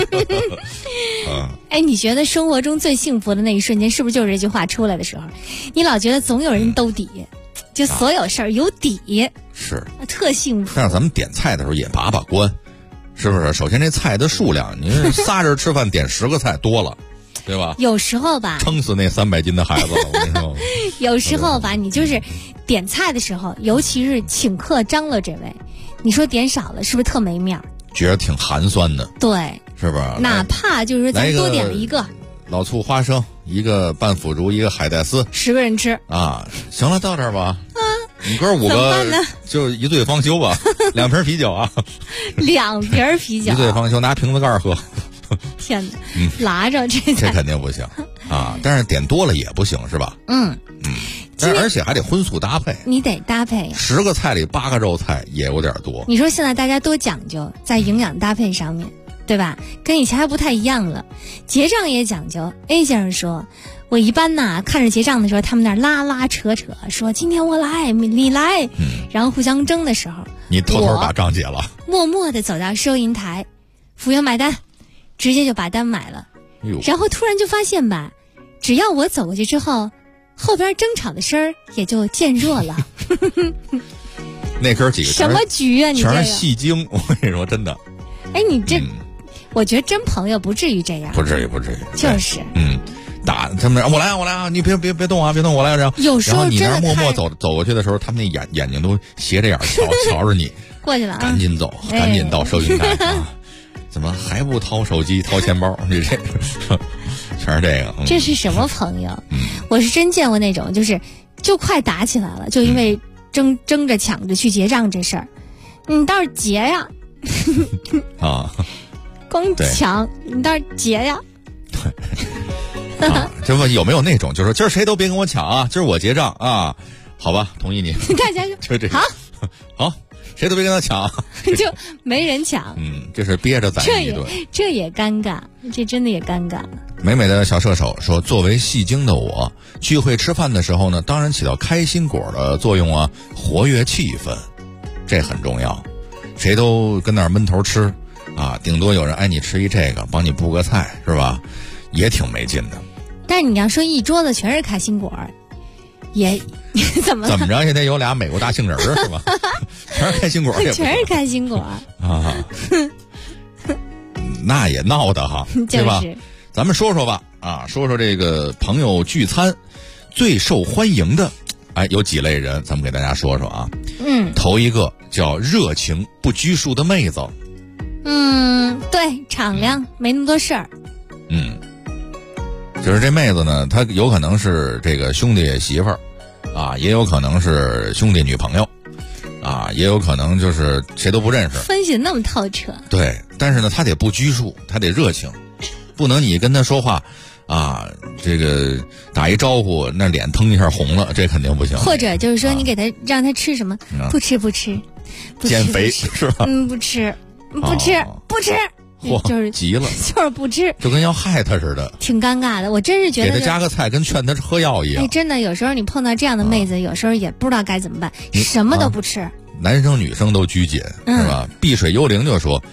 哎，你觉得生活中最幸福的那一瞬间是不是就是这句话出来的时候？你老觉得总有人兜底，就所有事儿有底， 是特幸福。 但是咱们点菜的时候也把关，是不是？首先这菜的数量，你仨人吃饭点10个菜多了，对吧？ 有时候吧， 撑死那300斤的孩子了。我跟你说， 有时候吧，你就是点菜的时候，尤其是请客张罗这位，你说点少了，是不是特没面儿？ 觉得挺寒酸的， 对， 是不是？ 哪怕就是说咱多点了一个老醋花生，一个拌腐竹，一个海带丝 ，10个人吃啊，行了，到这儿吧。你哥5个就一醉方休吧，2瓶啤酒啊 ，2瓶啤酒， 一醉方休，拿瓶子盖喝。 天哪，拉着这肯定不行啊！但是点多了也不行，是吧？但是而且还得荤素搭配， 你得搭配。 10个菜里8个肉菜也有点多。 你说现在大家多讲究在营养搭配上面，对吧？跟以前还不太一样了。结账也讲究。A 先生说，我一般呐看着结账的时候，他们那拉拉扯扯，说今天我来，你来，然后互相争的时候， 你偷偷把账结了， 默默地走到收银台，服务员买单，直接就把单买了。然后突然就发现吧，只要我走过去之后，后边争吵的声儿也就渐弱了。 那哥几个什么局啊？你这全是戏精，我跟你说真的。 哎，你这，我觉得真朋友不至于这样， 不至于， 就是打他们，我来啊，你别动啊，别动，我来。 有时候然后你那默默走过去的时候，他们那眼睛都斜着眼瞧着你过去了啊， 赶紧走，赶紧到收银台啊！怎么还不掏手机、掏钱包？你这全是这个。 这是什么朋友？我是真见过那种，就快打起来了，就因为争着抢着去结账这事儿，你倒是结呀！ 啊， 光抢你倒是结呀！ 对，啊，这不有没有那种，就是说今儿谁都别跟我抢啊，今儿我结账啊，好吧，同意你。 大家就这好，谁都别跟他抢， 就没人抢。 这是憋着攒一顿， 这也尴尬，这真的也尴尬。 美美的小射手说，作为戏精的我，聚会吃饭的时候呢，当然起到开心果的作用啊，活跃气氛，这很重要。谁都跟那儿闷头吃啊，顶多有人你吃一这个，帮你布个菜，是吧？也挺没劲的。 但是你要说一桌子全是开心果，也怎么着也得有俩美国大杏仁是吧？全是开心果， 全是开心果啊，那也闹的哈，对吧？咱们说说吧啊，说说这个朋友聚餐最受欢迎的，有几类人，咱们给大家说说啊。头一个叫热情不拘束的妹子。 对，敞亮，没那么多事儿。 就是这妹子呢，她有可能是这个兄弟媳妇儿啊，也有可能是兄弟女朋友啊，也有可能就是谁都不认识。 分析的那么透彻。 对，但是呢，她得不拘束，她得热情，不能你跟她说话啊，这个打一招呼那脸腾一下红了，这肯定不行。 或者就是说你给她让她吃什么，不吃， 减肥是吧？ 不吃。 就是急了， 就是不吃， 就跟要害他似的， 挺尴尬的。我真是觉得给他加个菜跟劝他喝药一样。 真的，有时候你碰到这样的妹子，有时候也不知道该怎么办，什么都不吃。 男生女生都拘谨，是吧？碧水幽灵就说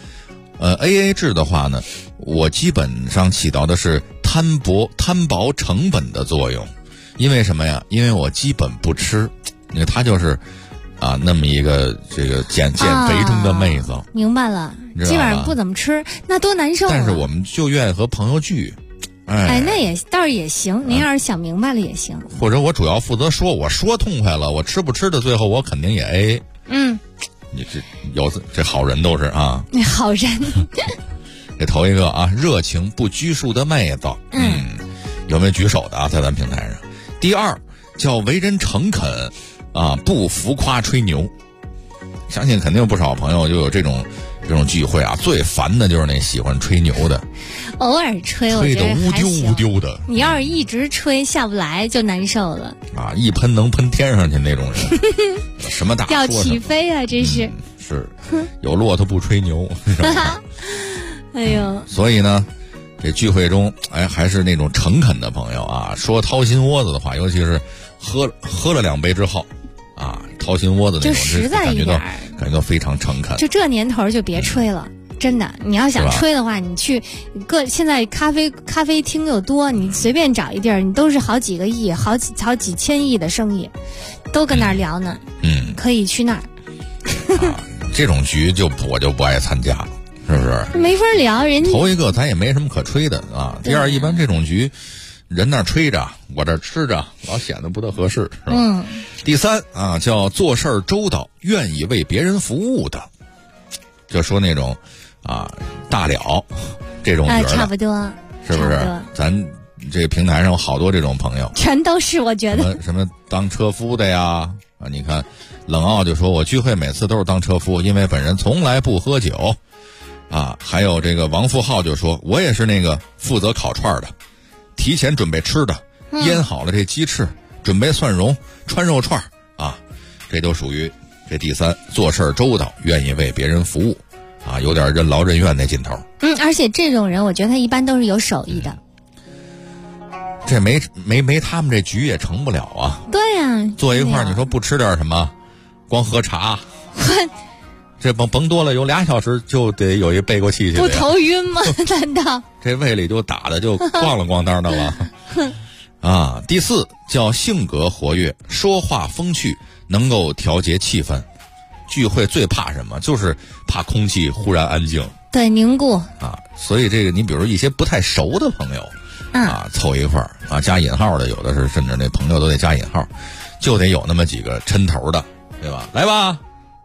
，AA 制的话呢，我基本上起到的是摊薄成本的作用。因为什么呀？因为我基本不吃，因为他就是那么一个这个减肥中的妹子。 明白了。基本上不怎么吃，那多难受啊！ 但是我们就愿意和朋友聚， 那也倒是也行。您要是想明白了也行。 或者我主要负责说，我说痛快了，我吃不吃的，最后我肯定也 AA。你这好人都是啊， 好人。 这头一个啊，热情不拘束的妹子，有没有举手的啊？在咱平台上。第二叫为人诚恳啊，不浮夸吹牛。相信肯定有不少朋友就有这种聚会啊，最烦的就是那喜欢吹牛的， 偶尔吹得乌丢乌丢的。 你要是一直吹下不来就难受了啊！一喷能喷天上去那种人，什么大要起飞啊！真是是有骆驼不吹牛， 哎呦！ 所以呢，这聚会中还是那种诚恳的朋友啊，说掏心窝子的话，尤其是喝了2杯之后。掏心窝子那种， 就实在一点， 感觉到非常诚恳。 就这年头就别吹了，真的。你要想吹的话，你去现在咖啡厅又多，你随便找一地儿，你都是好几个亿、好几千亿的生意，都跟那儿聊呢。可以去那儿。 这种局我就不爱参加，是不是？ 没法聊，人家头一个咱也没什么可吹的啊。第二，一般这种局。人那吹着，我这吃着，老显得不太合适，是吧？第三啊，叫做事儿周到，愿意为别人服务的，就说那种大了这种角的， 差不多， 是不是？咱这个平台上有好多这种朋友， 全都是我觉得什么当车夫的呀你看冷傲就说我聚会每次都是当车夫，因为本人从来不喝酒还有这个王富浩就说我也是那个负责烤串的。提前准备吃的，腌好了这鸡翅，准备蒜蓉，穿肉串这都属于这第三，做事周到，愿意为别人服务有点任劳任怨那劲头。 而且这种人，我觉得他一般都是有手艺的。 这没他们这局也成不了啊。 对呀， 坐一块儿，你说不吃点什么，光喝茶。这甭多了，有2小时就得有一背过气去的， 不头晕吗？难道这胃里就打的就咣了咣当的了？第四叫性格活跃，说话风趣，能够调节气氛。聚会最怕什么？就是怕空气忽然安静， 对，凝固所以这个你比如一些不太熟的朋友凑一块儿加引号的，有的是甚至那朋友都得加引号，就得有那么几个抻头的，对吧？来吧。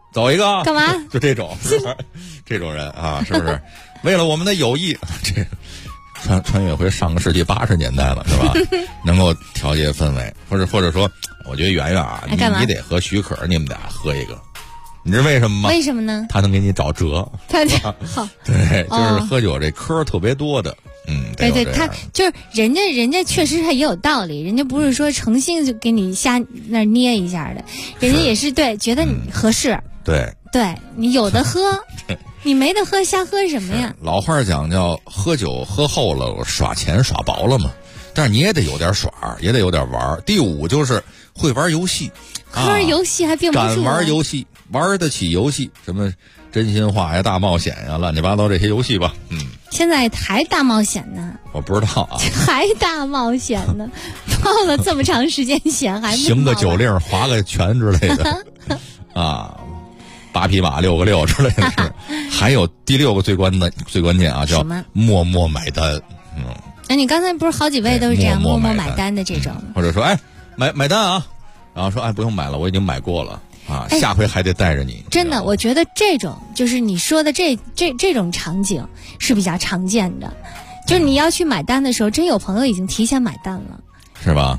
走一个干嘛？ 就这种这种人啊，是不是？为了我们的友谊，这穿越回上个世纪80年代了，是吧？能够调节氛围，或者说，我觉得圆圆啊，你得和许可你们俩喝一个，你知道为什么吗？ 为什么呢？ 他能给你找辙。 好， 对，就是喝酒这科特别多的。 对对，他就是人家确实他也有道理，人家不是说诚心就给你瞎那捏一下的，人家也是对觉得你合适。 对你有的喝，你没得喝，瞎喝什么呀？ 老话讲叫喝酒喝厚了，耍钱耍薄了嘛。但是你也得有点耍，也得有点玩。第5就是会玩游戏， 玩游戏还并不敢玩游戏，玩得起游戏，什么真心话呀、大冒险呀、乱七八糟这些游戏吧。 现在还大冒险呢？ 我不知道啊， 还大冒险呢？冒了这么长时间险还行个酒令、划个拳之类的啊，8匹马6个6之类的。还有第6个最关键啊，叫默默买单。 那你刚才不是好几位都是这样默默买单的这种， 或者说买单啊，然后说不用买了，我已经买过了啊，下回还得带着你。 真的，我觉得这种就是你说的这种场景是比较常见的，就是你要去买单的时候，真有朋友已经提前买单了， 是吧？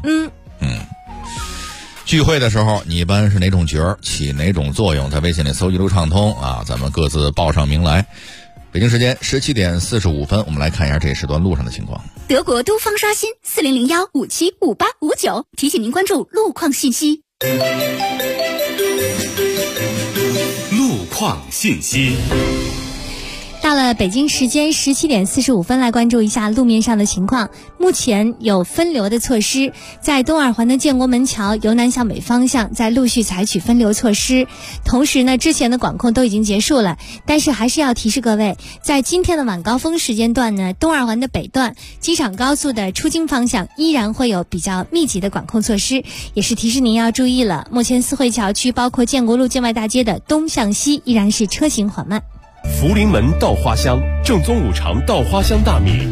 聚会的时候，你一般是哪种角起哪种作用？在微信里搜一路畅通啊，咱们各自报上名来。北京时间17点45分，我们来看一下这时段路上的情况。 德国都方刷新4001575859，提醒您关注路况信息。 路况信息。 到了北京时间17点45分，来关注一下路面上的情况。目前有分流的措施，在东二环的建国门桥由南向北方向在陆续采取分流措施。同时呢，之前的管控都已经结束了，但是还是要提示各位，在今天的晚高峰时间段呢，东二环的北段、机场高速的出京方向依然会有比较密集的管控措施，也是提示您要注意了。目前四惠桥区包括建国路建外大街的东向西依然是车行缓慢。 福临门稻花香，正宗五常稻花香大米。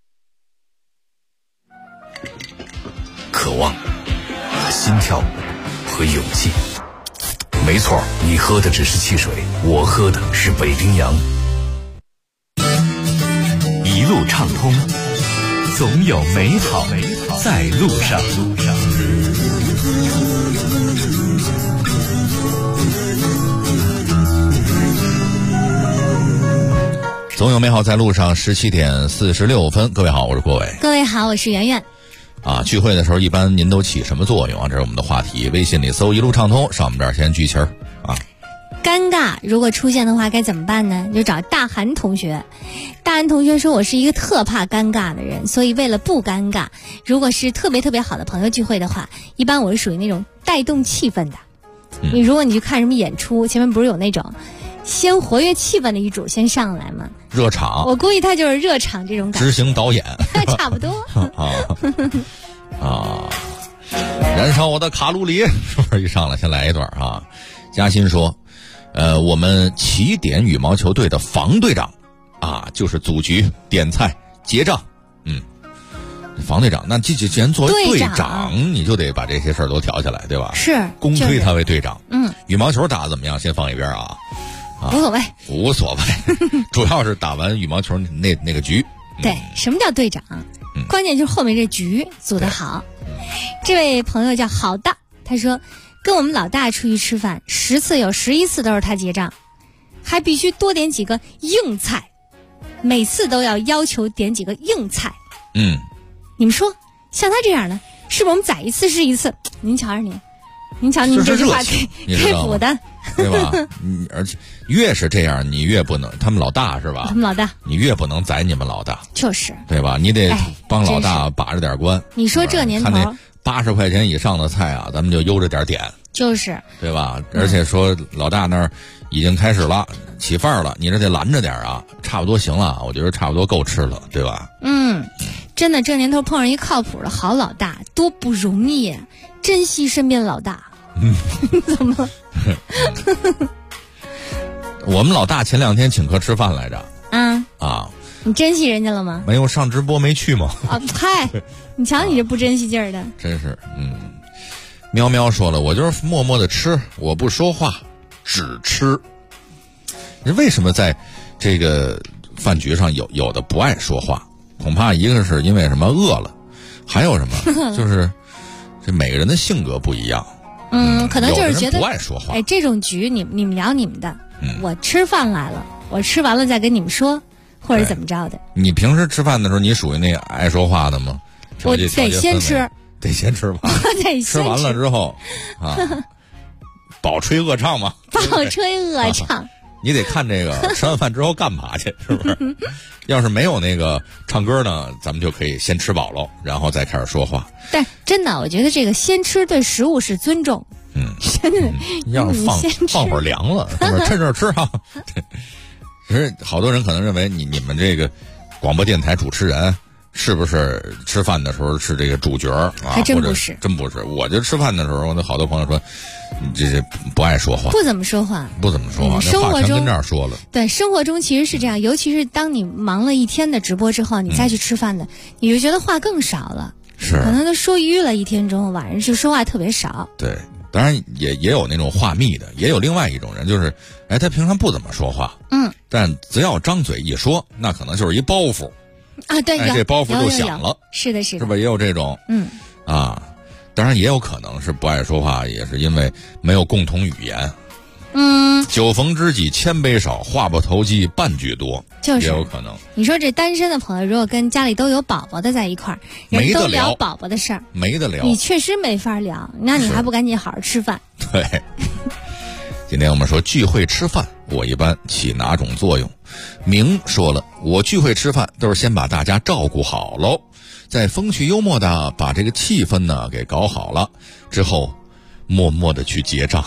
渴望、心跳和勇气。没错，你喝的只是汽水，我喝的是北冰洋。 一路畅通，总有美好在路上。 总有美好在路上。17点46分，各位好，我是郭伟。 各位好，我是圆圆。 聚会的时候一般您都起什么作用啊？这是我们的话题。微信里搜一路畅通，上我们这儿先聚齐儿啊。 尴尬如果出现的话该怎么办呢？就找大韩同学。大韩同学说，我是一个特怕尴尬的人，所以为了不尴尬，如果是特别特别好的朋友聚会的话，一般我是属于那种带动气氛的。如果你去看什么演出，前面不是有那种先活跃气氛的一组先上来吗？ 热场， 我估计他就是热场这种感觉。 执行导演差不多燃烧我的卡路里，是不是一上来先来一段啊？嘉欣说我们起点羽毛球队的房队长就是组局点菜结账。房队长，那既然作为队长，你就得把这些事儿都挑起来，对吧？ 是公推他为队长。羽毛球打得怎么样？先放一边啊。无所谓，主要是打完羽毛球那个局。 对，什么叫队长？关键就是后面这局组得好。这位朋友叫好大，他说跟我们老大出去吃饭，10次有11次都是他结账，还必须多点几个硬菜，每次都要求点几个硬菜。你们说像他这样的，是不是我们宰一次是一次？您瞧着您瞧您这句话给补的， 对吧？而且越是这样，你越不能，他们老大是吧？ 他们老大， 你越不能宰你们老大， 就是对吧？你得帮老大把着点关。 你说这年头， 他那80块钱以上的菜啊，咱们就悠着点点， 就是对吧？而且说老大那儿已经开始了起范儿了，你这得拦着点啊，差不多行了，我觉得差不多够吃了，对吧？ 真的这年头碰上一靠谱的好老大多不容易，珍惜身边的老大。怎么？我们老大前2天请客吃饭来着。 你珍惜人家了吗？ 没有，上直播没去吗？ 嗨，你瞧你这不珍惜劲儿的。 真是。喵喵说了，我就是默默的吃，我不说话只吃。为什么在这个饭局上有的不爱说话？恐怕一个是因为什么饿了，还有什么就是这每个人的性格不一样。 可能就是觉得不爱说话。 这种局你们聊你们的，我吃饭来了，我吃完了再跟你们说，或者怎么着的。 你平时吃饭的时候，你属于那个爱说话的吗？ 我得先吃， 得先吃吧。 得吃完了之后啊，饱吹饿唱嘛。 饱吹饿唱。 你得看这个吃完饭之后干嘛去，是不是？要是没有那个唱歌呢，咱们就可以先吃饱了，然后再开始说话。 但真的，我觉得这个先吃对食物是尊重。真的， 要是放会儿凉了，是不是？趁热吃哈。其实好多人可能认为你们这个广播电台主持人是不是吃饭的时候是这个主角啊？ 还真不是， 真不是。我就吃饭的时候，我好多朋友说，你这不爱说话， 不怎么说话， 不怎么说话， 生活中跟这儿说了。 对，生活中其实是这样，尤其是当你忙了一天的直播之后，你再去吃饭的，你就觉得话更少了。 是， 可能都说淤了一天中，晚上就说话特别少。 对，当然也有那种话密的，也有另外一种人，就是他平常不怎么说话，但只要张嘴一说，那可能就是一包袱。 啊，对， 这包袱就响了。 是的，是的， 是不是也有这种？当然也有可能是不爱说话，也是因为没有共同语言。酒逢知己千杯少，话不投机半句多， 就是也有可能。 你说这单身的朋友，如果跟家里都有宝宝的在一块儿，人都聊宝宝的事儿， 没得聊， 你确实没法聊，那你还不赶紧好好吃饭？ 对。今天我们说聚会吃饭，我一般起哪种作用？明说了，我聚会吃饭都是先把大家照顾好喽，再风趣幽默的把这个气氛呢给搞好了，之后默默的去结账。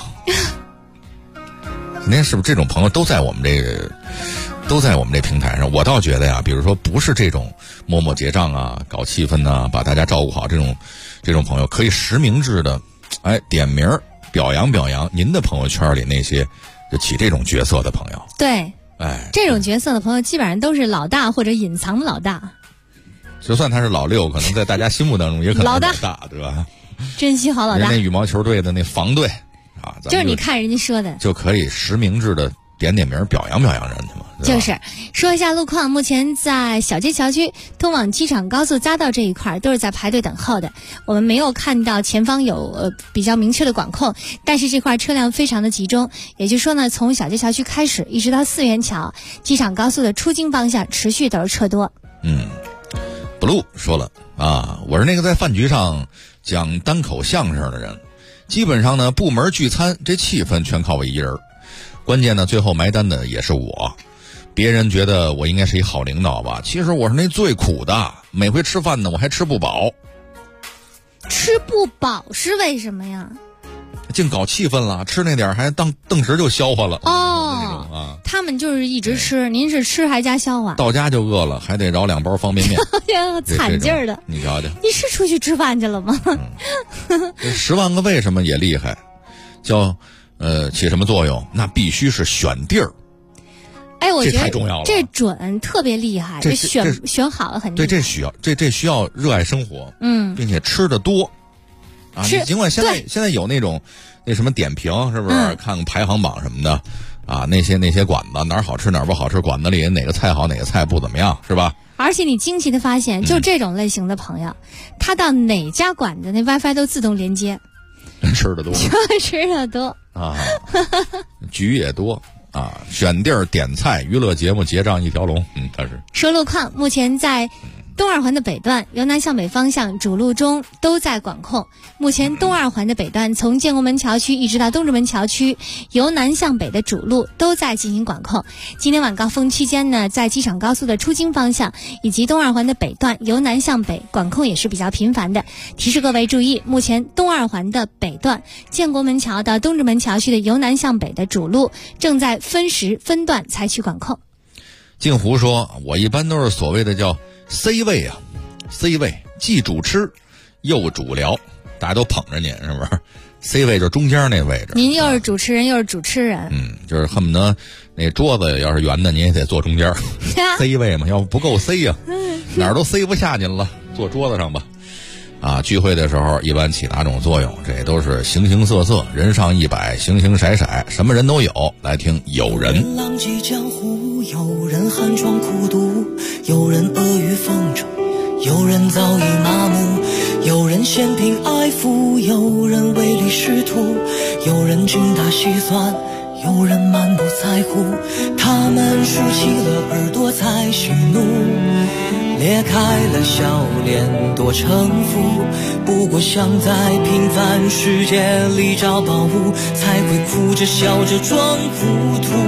今天是不是这种朋友都在我们这平台上？我倒觉得呀，比如说不是这种默默结账啊、搞气氛啊、把大家照顾好这种朋友，可以实名制的，点名表扬您的朋友圈里那些就起这种角色的朋友。 对，这种角色的朋友基本上都是老大或者隐藏的老大。 就算他是老六，可能在大家心目当中也可能是老大，对吧？ 珍惜好老大。 人家羽毛球队的那防队啊， 就是你看人家说的， 就可以实名制的点名表扬人去嘛。 就是说一下路况，目前在小街桥区通往机场高速匝道这一块都是在排队等候的，我们没有看到前方有比较明确的管控，但是这块车辆非常的集中，也就是说呢，从小街桥区开始一直到四元桥，机场高速的出京方向持续都是车多。 Blue 说了啊，我是那个在饭局上讲单口相声的人，基本上呢部门聚餐这气氛全靠我一人，关键呢最后埋单的也是我。别人觉得我应该是一好领导吧，其实我是那最苦的，每回吃饭呢我还吃不饱。 吃不饱是为什么呀？ 净搞气氛了，吃那点还当顿时就消化了。 他们就是一直吃，您是吃还加消化， 到家就饿了，还得饶2包方便面。 惨劲儿的， 你瞧瞧， 你是出去吃饭去了吗 ？10万个为什么也厉害，叫起什么作用？那必须是选地儿。 我觉得这太重要了， 这准特别厉害，这选好了很厉害。 对，这需要热爱生活，并且吃的多啊。尽管现在有那种那什么点评，是不是看看排行榜什么的啊？那些馆子哪儿好吃哪儿不好吃，馆子里哪个菜好哪个菜不怎么样，是吧？ 而且你惊奇的发现，就这种类型的朋友，他到哪家馆子那 WiFi 都自动连接， 吃的多， 吃的多啊，局也多。选地儿点菜，娱乐节目结账一条龙。它是说路况，目前在东二环的北段由南向北方向主路中都在管控。目前东二环的北段从建国门桥区一直到东直门桥区由南向北的主路都在进行管控。今天晚高峰期间呢，在机场高速的出京方向以及东二环的北段由南向北管控也是比较频繁的，提示各位注意，目前东二环的北段建国门桥到东直门桥区的由南向北的主路正在分时分段采取管控。 镜湖说，我一般都是所谓的叫 C 位啊 ，C 位既主吃又主聊，大家都捧着您，是不是 ？C 位就是中间那位置。 您又是主持人又是主持人， 就是恨不得那桌子要是圆的，您也得坐中间。C 位嘛，要不够 C 呀，哪儿都塞不下您了，坐桌子上吧。 啊，聚会的时候一般起哪种作用？这都是形形色色，人上100，形形色色，什么人都有。来听友人。 浪迹江湖，有人寒窗苦读，有人阿谀奉承，有人早已麻木，有人嫌贫爱富，有人唯利是图，有人精打细算，有人满不在乎。他们竖起了耳朵在喜怒，裂开了笑脸多城府，不过想在平凡世界里找宝物，才会哭着笑着装糊涂。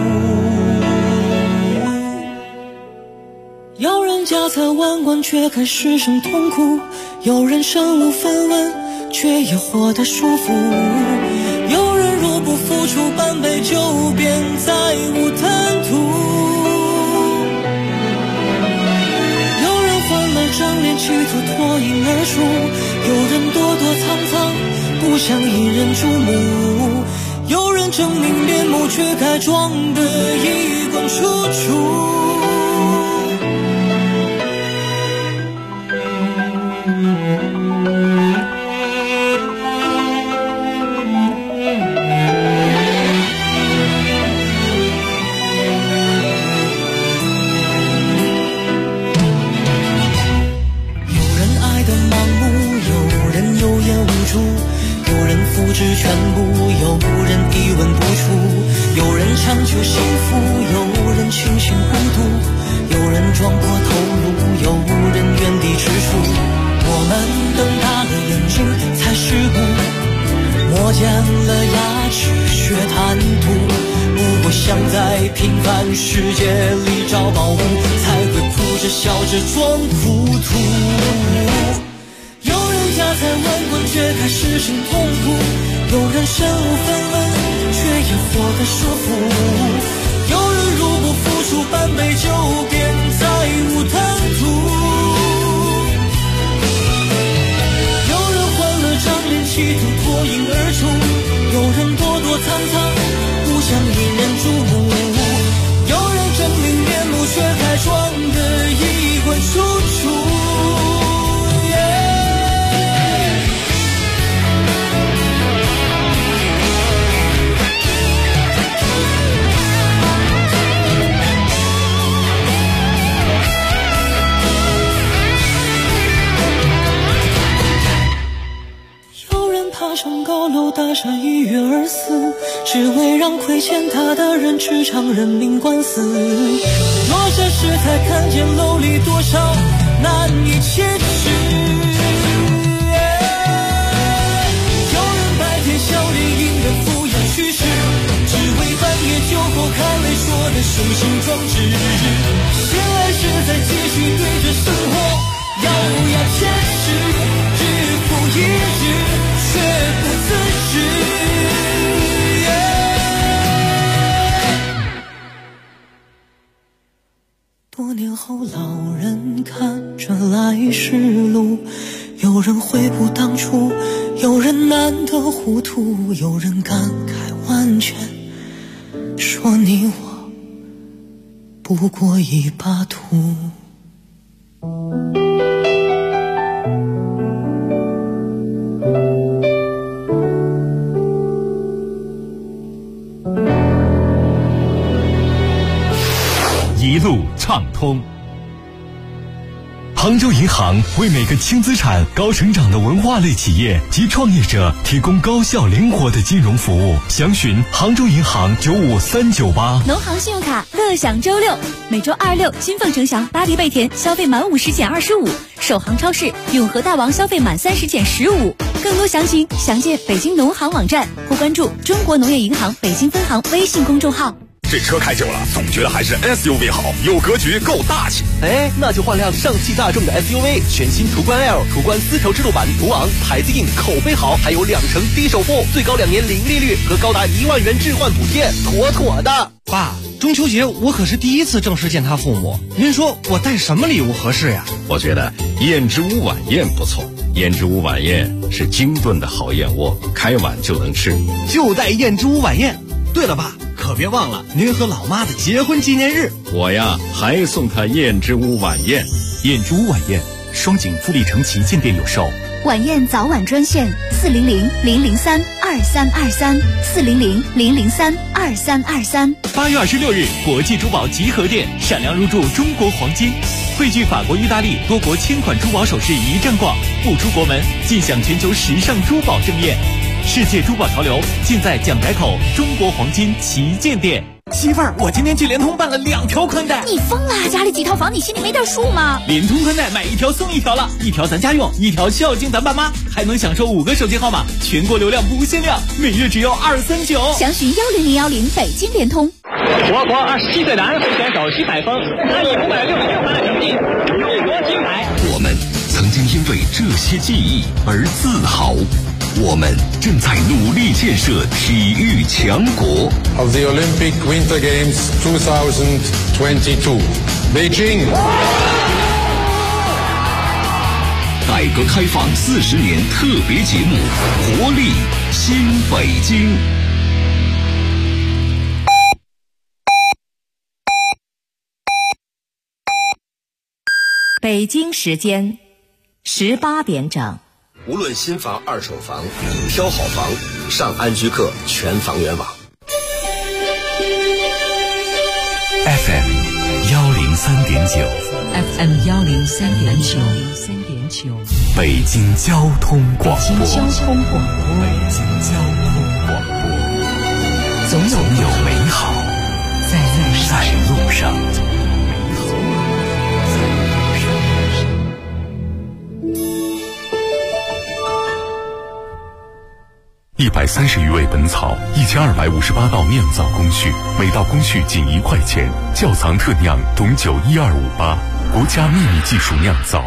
有人家财万贯却还失声痛哭，有人身无分文却也活得舒服，有人若不付出半杯酒便再无贪图，有人换了张脸企图脱颖而出，有人躲躲藏藏不想引人注目，有人狰狞面目却该装得衣冠楚楚。复制全部，有人一文不出，有人强求幸福，有人清醒孤独，有人撞破头颅，有人原地踟蹰。我们瞪大了眼睛才世故，磨尖了牙齿学贪图，不过想在平凡世界里找宝物，才会哭着笑着装糊涂。有人家财万贯却还失声痛哭，有人身无分文却也活得舒服，有人如不付出半杯酒便再无贪图，有人换了张脸企图脱颖而出，有人躲躲藏藏不想引人注目，有人狰狞面目却还装得衣冠楚楚。爬上高楼大厦一跃而死，只为让亏欠他的人吃场人命官司。落下时才看见楼里多少难以启齿，有人白天笑脸迎人敷衍去世，只为半夜酒后看泪说的雄心壮志。闲来时再继续对着生活咬牙切齿，日复一日却不自知。多年后老人看着来时路，有人悔不当初，有人难得糊涂，有人感慨万千，说你我不过一把土。 一路畅通。杭州银行为每个轻资产、高成长的文化类企业及创业者提供高效灵活的金融服务。详询杭州银行95398。 农行信用卡乐享周六，每周2、6，金凤城祥、巴黎贝甜消费满50减25，首航超市永和大王消费满30减15。更多详情详见北京农行网站或关注中国农业银行北京分行微信公众号。 这车开久了，总觉得还是 SUV 好，有格局，够大气。 哎，那就换辆上汽大众的 SUV， 全新途观 L、途观丝绸之路版，途昂，牌子硬，口碑好，还有2成低首付，最高2年零利率和高达1万元置换补贴，妥妥的。 爸，中秋节我可是第一次正式见他父母，您说我带什么礼物合适呀？ 我觉得燕之屋晚宴不错，燕之屋晚宴是精炖的好燕窝，开碗就能吃， 就带燕之屋晚宴。对了，爸，可别忘了您和老妈的结婚纪念日。 我呀，还送他燕之屋晚宴。 燕之屋晚宴，双井富力城旗舰店有售。 晚宴早晚专线400-003-2323，400-003-2323。 8月26日，国际珠宝集合店，闪亮入驻中国黄金，汇聚法国、意大利多国千款珠宝首饰一站逛，不出国门尽享全球时尚珠宝盛宴。世界珠宝潮流尽在蒋改口中国黄金旗舰店。媳妇儿，我今天去联通办了2条宽带。 你疯了？家里几套房，你心里没点数吗？ 联通宽带买1条送1条了，1条咱家用，1条孝敬咱爸妈，还能享受5个手机号码，全国流量不限量，每月只要239。 详询10010北京联通。 我国27岁男飞选手徐海峰，他以566分的成绩入国金牌。 我们曾经因为这些记忆而自豪。我们正在努力建设体育强国。 Of the Olympic Winter Games 2022, Beijing。 改革开放40年特别节目，活力新北京。 北京时间18点整。 无论新房、二手房，挑好房，上安居客全房源网。 FM 103.9 FM 103.9 北京交通广播。 北京交通广播。总有美好在路上。 130余味本草，1258道酿造工序，每道工序仅1块钱。窖藏特酿董酒12588，国家秘密技术酿造。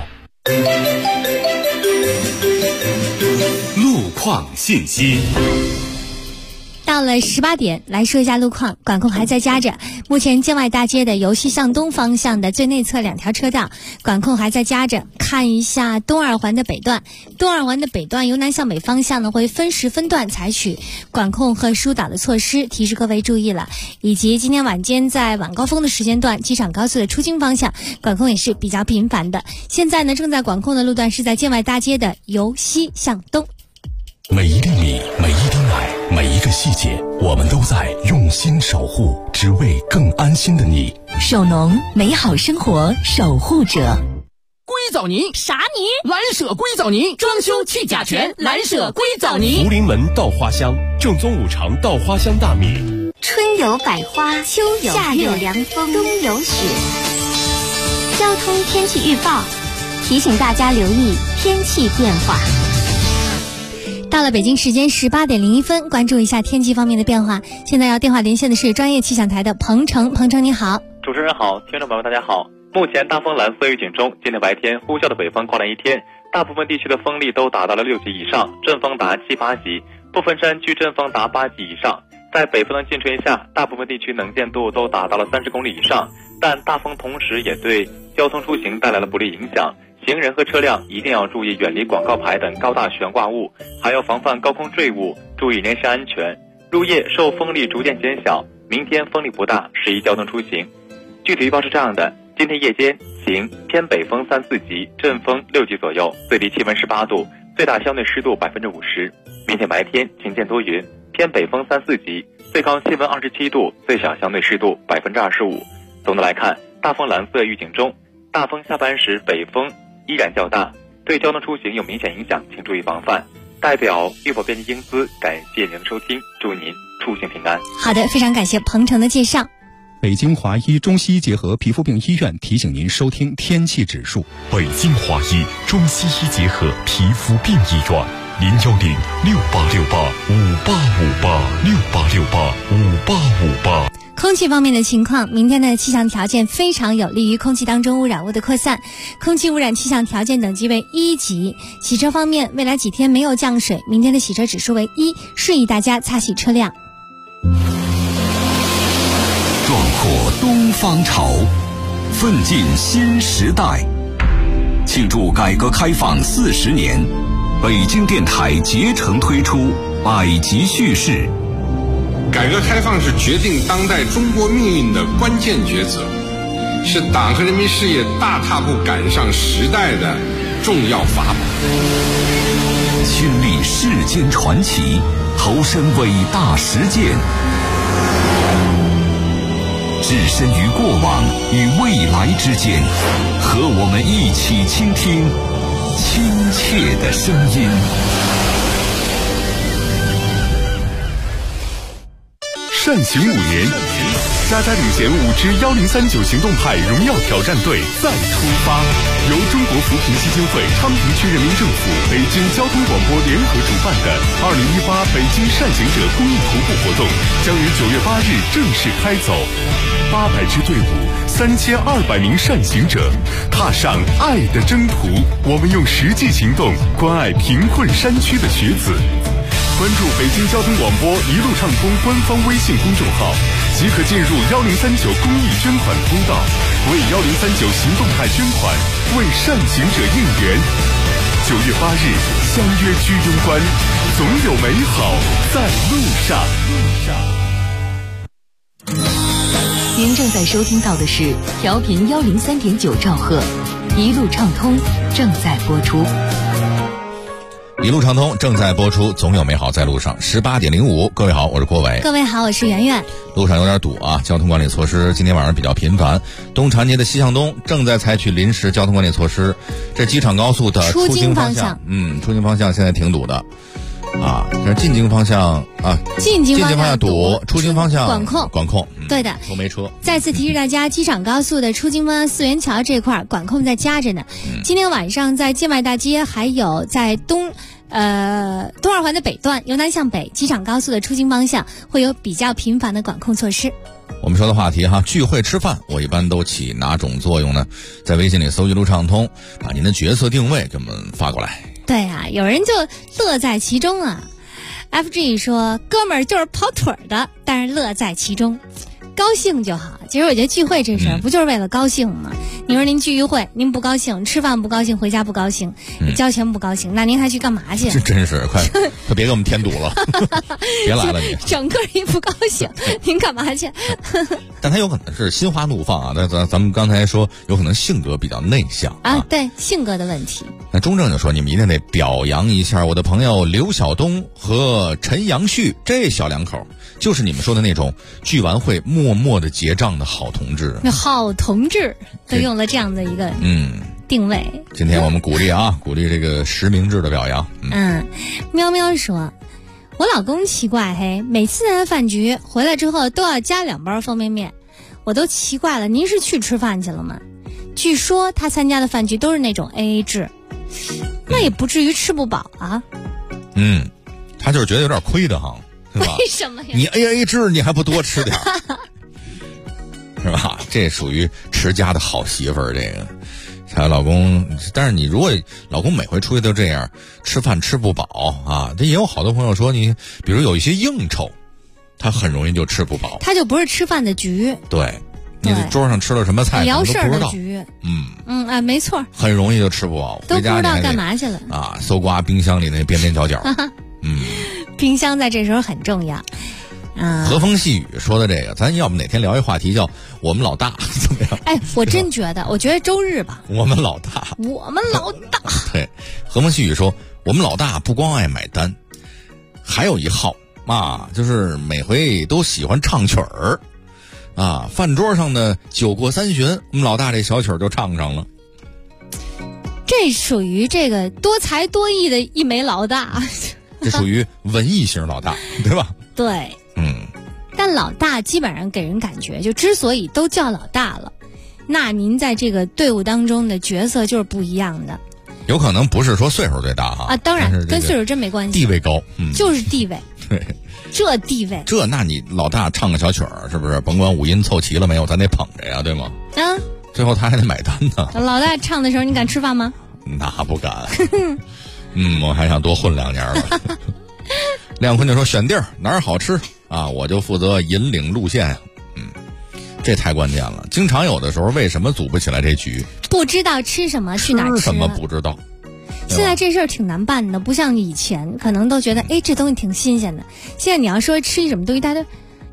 路况信息。 到了18点，来说一下路况。管控还在加着，目前建外大街的由西向东方向的最内侧2条车道管控还在加着。看一下东二环的北段，东二环的北段由南向北方向呢会分时分段采取管控和疏导的措施，提示各位注意了。以及今天晚间在晚高峰的时间段，机场高速的出京方向管控也是比较频繁的。现在呢正在管控的路段是在建外大街的由西向东。 每一粒米，每一滴奶，每一个细节，我们都在用心守护，只为更安心的你。 首农，美好生活守护者。 硅藻泥啥泥？ 蓝舍硅藻泥，装修去甲醛，蓝舍硅藻泥。 福临门稻花香，正宗5常稻花香大米。 春有百花，秋有夏有凉风，冬有雪。交通天气预报提醒大家留意天气变化。 到了北京时间18点01分，关注一下天气方面的变化。现在要电话连线的是专业气象台的彭程，彭程你好。 主持人好，听众朋友们大家好。目前大风蓝色预警中，今天白天呼啸的北风刮了一天，大部分地区的风力都达到了6级以上，阵风达7、8级，部分山区阵风达8级以上。在北风的劲吹下，大部分地区能见度都达到了30公里以上，但大风同时也对交通出行带来了不利影响。行人和车辆一定要注意远离广告牌等高大悬挂物，还要防范高空坠物，注意连身安全。入夜受风力逐渐减小，明天风力不大，适宜交通出行。具体预报是这样的：今天夜间晴，偏北风3、4级，阵风6级左右，最低气温18度，最大相对湿度50%。明天白天晴间多云，偏北风3、4级，最高气温27度，最小相对湿度25%。总的来看，大风蓝色预警中，大风下班时北风依然较大，对交通出行有明显影响，请注意防范。代表预报编辑英姿感谢您的收听，祝您出行平安。 好的，非常感谢彭程的介绍。 北京华医中西医结合皮肤病医院提醒您收听天气指数。 北京华医中西医结合皮肤病医院，0106868585858，668685858。 空气方面的情况，明天的气象条件非常有利于空气当中污染物的扩散，空气污染气象条件等级为1级。洗车方面，未来几天没有降水，明天的洗车指数为1，适宜大家擦洗车辆。 壮阔东方潮，奋进新时代。庆祝改革开放40年，北京电台竭诚推出百集叙事。 改革开放是决定当代中国命运的关键抉择，是党和人民事业大踏步赶上时代的重要法宝。 亲历世间传奇，投身伟大实践，置身于过往与未来之间，和我们一起倾听亲切的声音。 善行5年，嘉嘉领衔5支1039行动派荣耀挑战队再出发。由中国扶贫基金会、昌平区人民政府、北京交通广播联合主办的2018北京善行者公益徒步活动将于9月8日正式开走。800支队伍，3200名善行者，踏上爱的征途。我们用实际行动关爱贫困山区的学子。关注北京交通广播一路畅通官方微信公众号，即可进入1039公益捐款通道，为1039行动派捐款，为善行者应援。9月8日相约居庸关，总有美好在路上。 您正在收听到的是调频103.9兆赫，一路畅通正在播出。 一路畅通正在播出，总有美好在路上。18点05，各位好，我是郭伟。 各位好，我是圆圆。 路上有点堵啊，交通管理措施今天晚上比较频繁。东长街的西向东正在采取临时交通管理措施，这机场高速的出京方向，出京方向现在挺堵的啊。这进京方向啊，进京方向堵，出京方向管控。 对的， 都没车。再次提示大家，机场高速的出京方向四元桥这块管控在加着呢。今天晚上在建外大街，还有在东二环的北段由南向北机场高速的出京方向会有比较频繁的管控措施。 我们说的话题哈，聚会吃饭，我一般都起哪种作用呢？在微信里搜一路畅通，把您的角色定位给我们发过来。 对啊，有人就乐在其中啊。FG 说，哥们儿就是跑腿的，但是乐在其中，高兴就好。其实我觉得聚会这事儿不就是为了高兴吗？你说您聚一会，您不高兴，吃饭不高兴，回家不高兴，交钱不高兴，那您还去干嘛去？ 这真是快别给我们添堵了，别来了你。 整个一不高兴，您干嘛去？ 但他有可能是心花怒放啊！咱们刚才说，有可能性格比较内向啊，对性格的问题。 那中正就说，你们一定得表扬一下我的朋友刘晓东和陈阳旭这小两口，就是你们说的那种聚完会默默的结账的好同志。 好同志都用了这样的一个定位。 今天我们鼓励啊，鼓励这个实名制的表扬。 喵喵说，我老公奇怪嘿，每次在饭局回来之后都要加2包方便面，我都奇怪了，您是去吃饭去了吗？据说他参加的饭局都是那种 AA 制，那也不至于吃不饱啊。 他就是觉得有点亏的哈，是吧？ 为什么呀？ 你 AA 制你还不多吃点是吧？这属于持家的好媳妇儿，这个还有老公。但是你如果老公每回出去都这样，吃饭吃不饱啊，这也有好多朋友说，你比如有一些应酬，他很容易就吃不饱， 他就不是吃饭的局。 对，你桌上吃了什么菜聊事儿的局。没错， 很容易就吃不饱， 都不知道干嘛去了啊！搜刮冰箱里那边边角角。 冰箱在这时候很重要。 和风细雨说的这个，咱要不哪天聊一话题叫我们老大怎么样？ 我真觉得，我觉得周日吧。 我们老大。对，和风细雨说，我们老大不光爱买单，还有一号啊，就是每回都喜欢唱曲儿啊。饭桌上呢，酒过3巡，我们老大这小曲儿就唱上了。 这属于这个多才多艺的一枚老大。 这属于文艺型老大，对吧？ 对。但老大基本上给人感觉，就之所以都叫老大了，那您在这个队伍当中的角色就是不一样的。 有可能不是说岁数最大哈当然跟岁数真没关系， 地位高， 就是地位。 对， 这地位， 那你老大唱个小曲儿，是不是？甭管五音凑齐了没有，咱得捧着呀，对吗？最后他还得买单呢。 老大唱的时候，你敢吃饭吗？ 那不敢。我还想多混2年了。亮坤就说，选地儿哪儿好吃啊，我就负责引领路线。这太关键了。经常有的时候，为什么组不起来这局？ 不知道吃什么，去哪儿吃什么不知道。 现在这事儿挺难办的，不像以前，可能都觉得这东西挺新鲜的。现在你要说吃什么东西，大家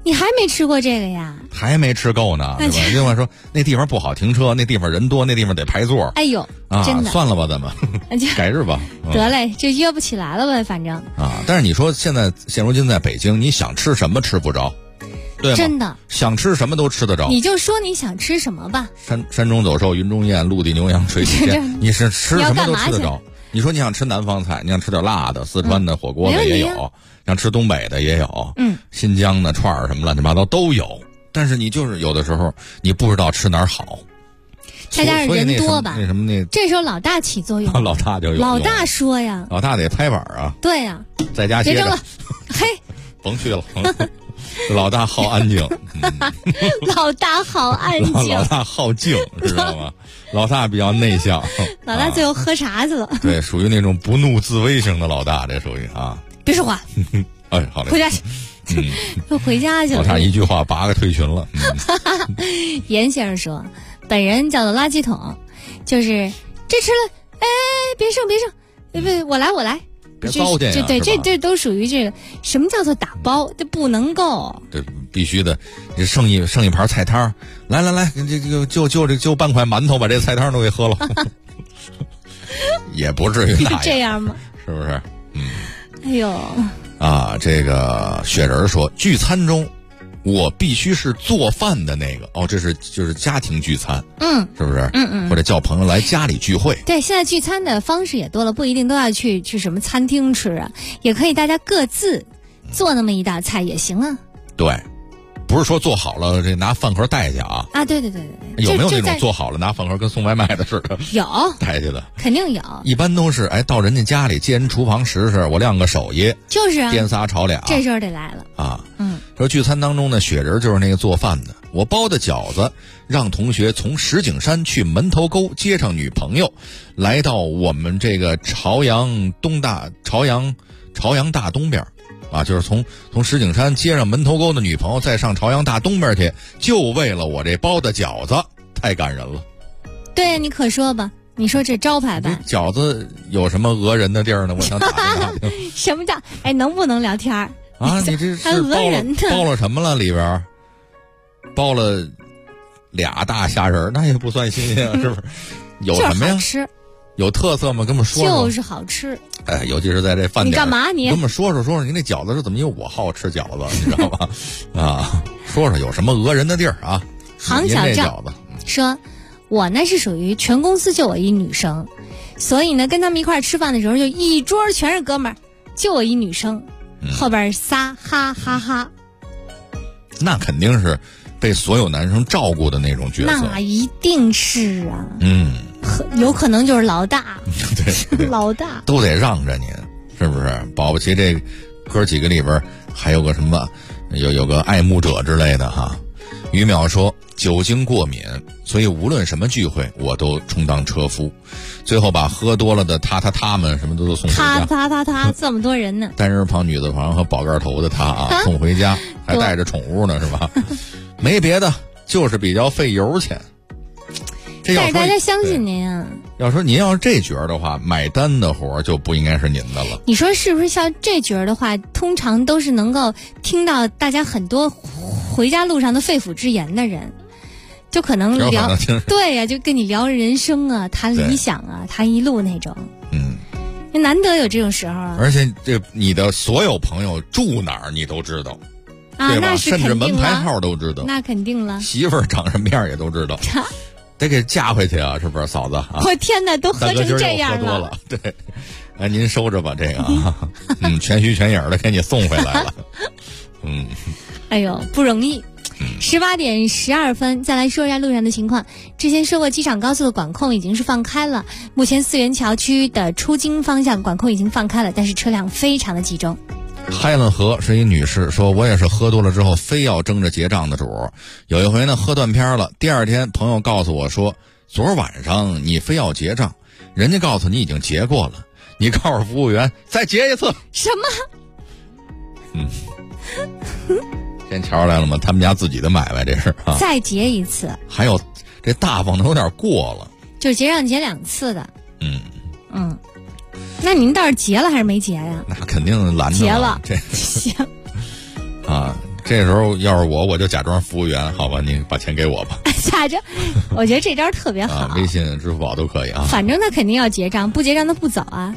你还没吃过这个呀？ 还没吃够呢，对吧？另外说那地方不好停车，那地方人多，那地方得排座。 哎呦，真的， 算了吧，咱们改日吧。 得嘞，就约不起来了呗，反正啊。但是你说现如今在北京，你想吃什么吃不着，对吗？ 真的， 想吃什么都吃得着。 你就说你想吃什么吧。 山中走兽，云中雁，陆地牛羊，水底鲜，你是吃什么都吃得着。你说你想吃南方菜，你想吃点辣的，四川的火锅的也有，想吃东北的也有，新疆的串儿什么乱七八糟都有。但是你就是有的时候你不知道吃哪儿好， 再加上人多吧， 那这时候老大起作用， 老大就有， 老大说呀， 老大得拍板啊， 对呀， 在家歇着， 别争了，嘿， 甭去了，老大好安静， 老大好安静， 老大好静，知道吗？老大比较内向， 老大最后喝茶去了， 对，属于那种不怒自威型的老大，这属于啊， 别说话， 哎，好嘞， 回家去。都回家去了。 老大一句话8个退群了。 严先生说，本人叫做垃圾桶，就是这吃了，哎，别剩，别，我来， 别糟践呀， 这都属于这个什么叫做打包，这不能够， 这必须的，你剩一盘菜汤，来，就半块馒头把这菜汤都给喝了，也不至于这样吗？ 是不是？ 哎呦。 啊，这个雪人说，聚餐中我必须是做饭的那个这是就是家庭聚餐，是不是？或者叫朋友来家里聚会。 对，现在聚餐的方式也多了，不一定都要去什么餐厅吃啊，也可以大家各自做那么一道菜也行啊。 对，不是说做好了这拿饭盒带去啊。 啊，对， 有没有那种做好了拿饭盒跟送外卖的似的？有带去的， 肯定有。 一般都是到人家家里借人厨房试试，我亮个手艺， 就是啊， 颠仨炒俩， 这时候得来了啊。说聚餐当中呢，雪人就是那个做饭的。我包的饺子，让同学从石景山去门头沟接上女朋友，来到我们这个朝阳大东边。啊，就是从石景山接上门头沟的女朋友，再上朝阳大东边去，就为了我这包的饺子，太感人了。 对呀，你可说吧，你说这招牌吧。 饺子有什么讹人的地儿呢？我想打听。 什么叫？能不能聊天啊？你这是包了什么了？里边包了俩大虾仁，那也不算新鲜，是不是？有什么呀？ 吃。有特色吗？跟我们说说。就是好吃。 哎，尤其是在这饭点。 你干嘛你？ 跟我们说说，您那饺子是怎么？因为我好吃饺子，你知道吧？啊，说有什么讹人的地儿啊？ 杭小赵说，我呢是属于全公司就我一女生，所以呢跟他们一块吃饭的时候，就一桌全是哥们儿，就我一女生，后边仨哈哈哈。 那肯定是被所有男生照顾的那种角色。 那一定是啊。有可能就是老大， 对， 老大都得让着您，是不是？保不齐这哥几个里边还有个什么，有个爱慕者之类的哈。于淼说，酒精过敏，所以无论什么聚会，我都充当车夫，最后把喝多了的他们什么都送回家。 他这么多人呢？ 单人旁、女字旁和宝盖头的他啊，送回家还带着宠物呢，是吧？没别的，就是比较费油钱。 但是大家相信您啊！ 要说您要是这角的话，买单的活就不应该是您的了。 你说是不是？像这角的话，通常都是能够听到大家很多回家路上的肺腑之言的人，就可能聊对呀，就跟你聊人生啊，谈理想啊，谈一路那种。难得有这种时候啊！ 而且你的所有朋友住哪儿你都知道。 啊， 对吧？ 那是甚至门牌号都知道。 那肯定了。 媳妇儿长什么样也都知道。得给嫁回去啊，是不是嫂子啊？ 我天哪，都喝成这样了！喝多了，对，哎，您收着吧，这个啊，全虚全影的给你送回来了， 哎呦，不容易。18点12分，再来说一下路上的情况。之前说过，机场高速的管控已经是放开了，目前4元桥区的出京方向管控已经放开了，但是车辆非常的集中。 海伦河是一女士说，我也是喝多了之后非要争着结账的主。有一回呢喝断片了，第二天朋友告诉我说，昨晚上你非要结账，人家告诉你已经结过了，你告诉服务员再结一次。 什么？ 先瞧出来了吗？他们家自己的买卖这是啊。 再结一次。 还有这大方的有点过了， 就结账结2次的。那您倒是结了还是没结呀？ 那肯定拦着结了， 这行啊， 这时候要是我就假装服务员，好吧，你把钱给我吧。 假装，我觉得这招特别好。 微信、支付宝都可以啊。 反正他肯定要结账，不结账他不走啊。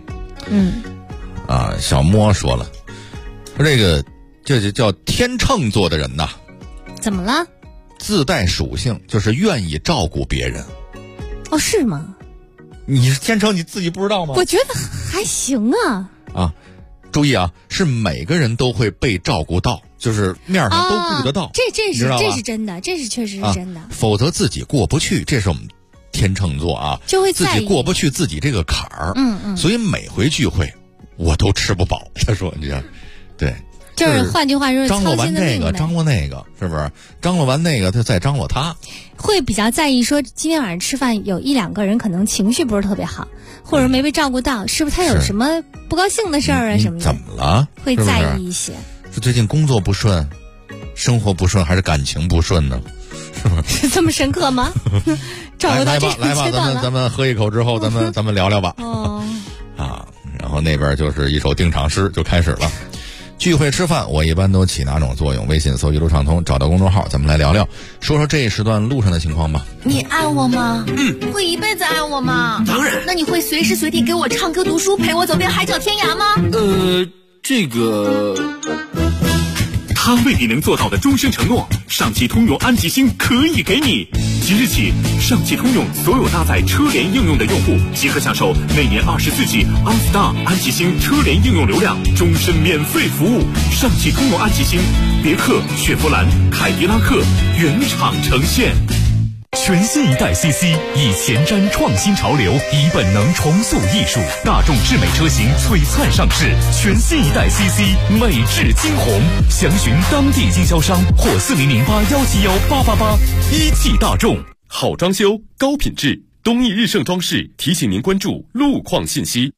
小莫说了，说这就叫天秤座的人呐。 怎么了？ 自带属性就是愿意照顾别人。 哦，是吗？ 你是天秤，你自己不知道吗？ 我觉得还行啊。 注意啊，是每个人都会被照顾到，就是面上都顾得到。 这是真的，这是确实是真的。 否则自己过不去，这是我们天秤座啊， 就会自己过不去自己这个坎儿。所以每回聚会我都吃不饱。他说你看，对。 就是换句话说， 张罗完这个，张罗那个，是不是？张罗完那个，他再张罗他， 会比较在意说今天晚上吃饭有1-2个人可能情绪不是特别好，或者没被照顾到，是不是他有什么不高兴的事儿啊什么的？ 怎么了？ 会在意一些。 是最近工作不顺，生活不顺，还是感情不顺呢？是吧？ 这么深刻吗？照顾到这个阶段了。 咱们喝一口之后，咱们聊聊吧。然后那边就是一首定场诗就开始了。聚会吃饭，我一般都起哪种作用？微信搜一路畅通，找到公众号，咱们来聊聊，说说这一时段路上的情况吧。 你爱我吗？会一辈子爱我吗？ 当然。 那你会随时随地给我唱歌读书，陪我走遍海角天涯吗？ 这个。 他为你能做到的终身承诺，上汽通用安吉星可以给你。即日起，上汽通用所有搭载车联应用的用户即可享受每年24G OnStar 安吉星车联应用流量，终身免费服务。上汽通用安吉星，别克、雪佛兰、凯迪拉克原厂呈现。 全新一代 CC 以前瞻创新潮流，以本能重塑艺术，大众智美车型璀璨上市。全新一代 CC 美至惊鸿，详询当地经销商或4008171888。一汽大众， 好装修，高品质。东义日盛装饰提醒您关注路况信息。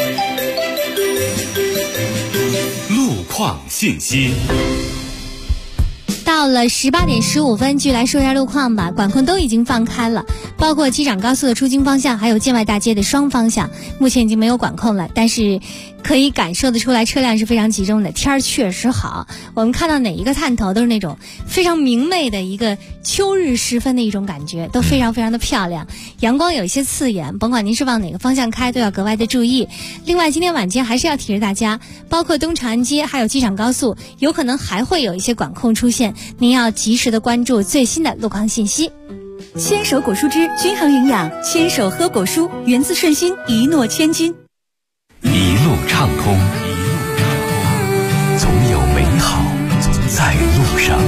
路况信息。 到了18点15分，继续来说一下路况吧。管控都已经放开了，包括机场高速的出京方向，还有建外大街的双方向，目前已经没有管控了。但是可以感受得出来，车辆是非常集中的，天儿确实好。我们看到哪一个探头都是那种非常明媚的一个秋日时分的一种感觉，都非常非常的漂亮。阳光有一些刺眼，甭管您是往哪个方向开，都要格外的注意。另外，今天晚间还是要提示大家，包括东长安街还有机场高速，有可能还会有一些管控出现。您要及时的关注最新的路况信息。 牵手果蔬汁均衡营养，牵手喝果蔬，源自顺心，一诺千金。 一路畅通，总有美好在路上，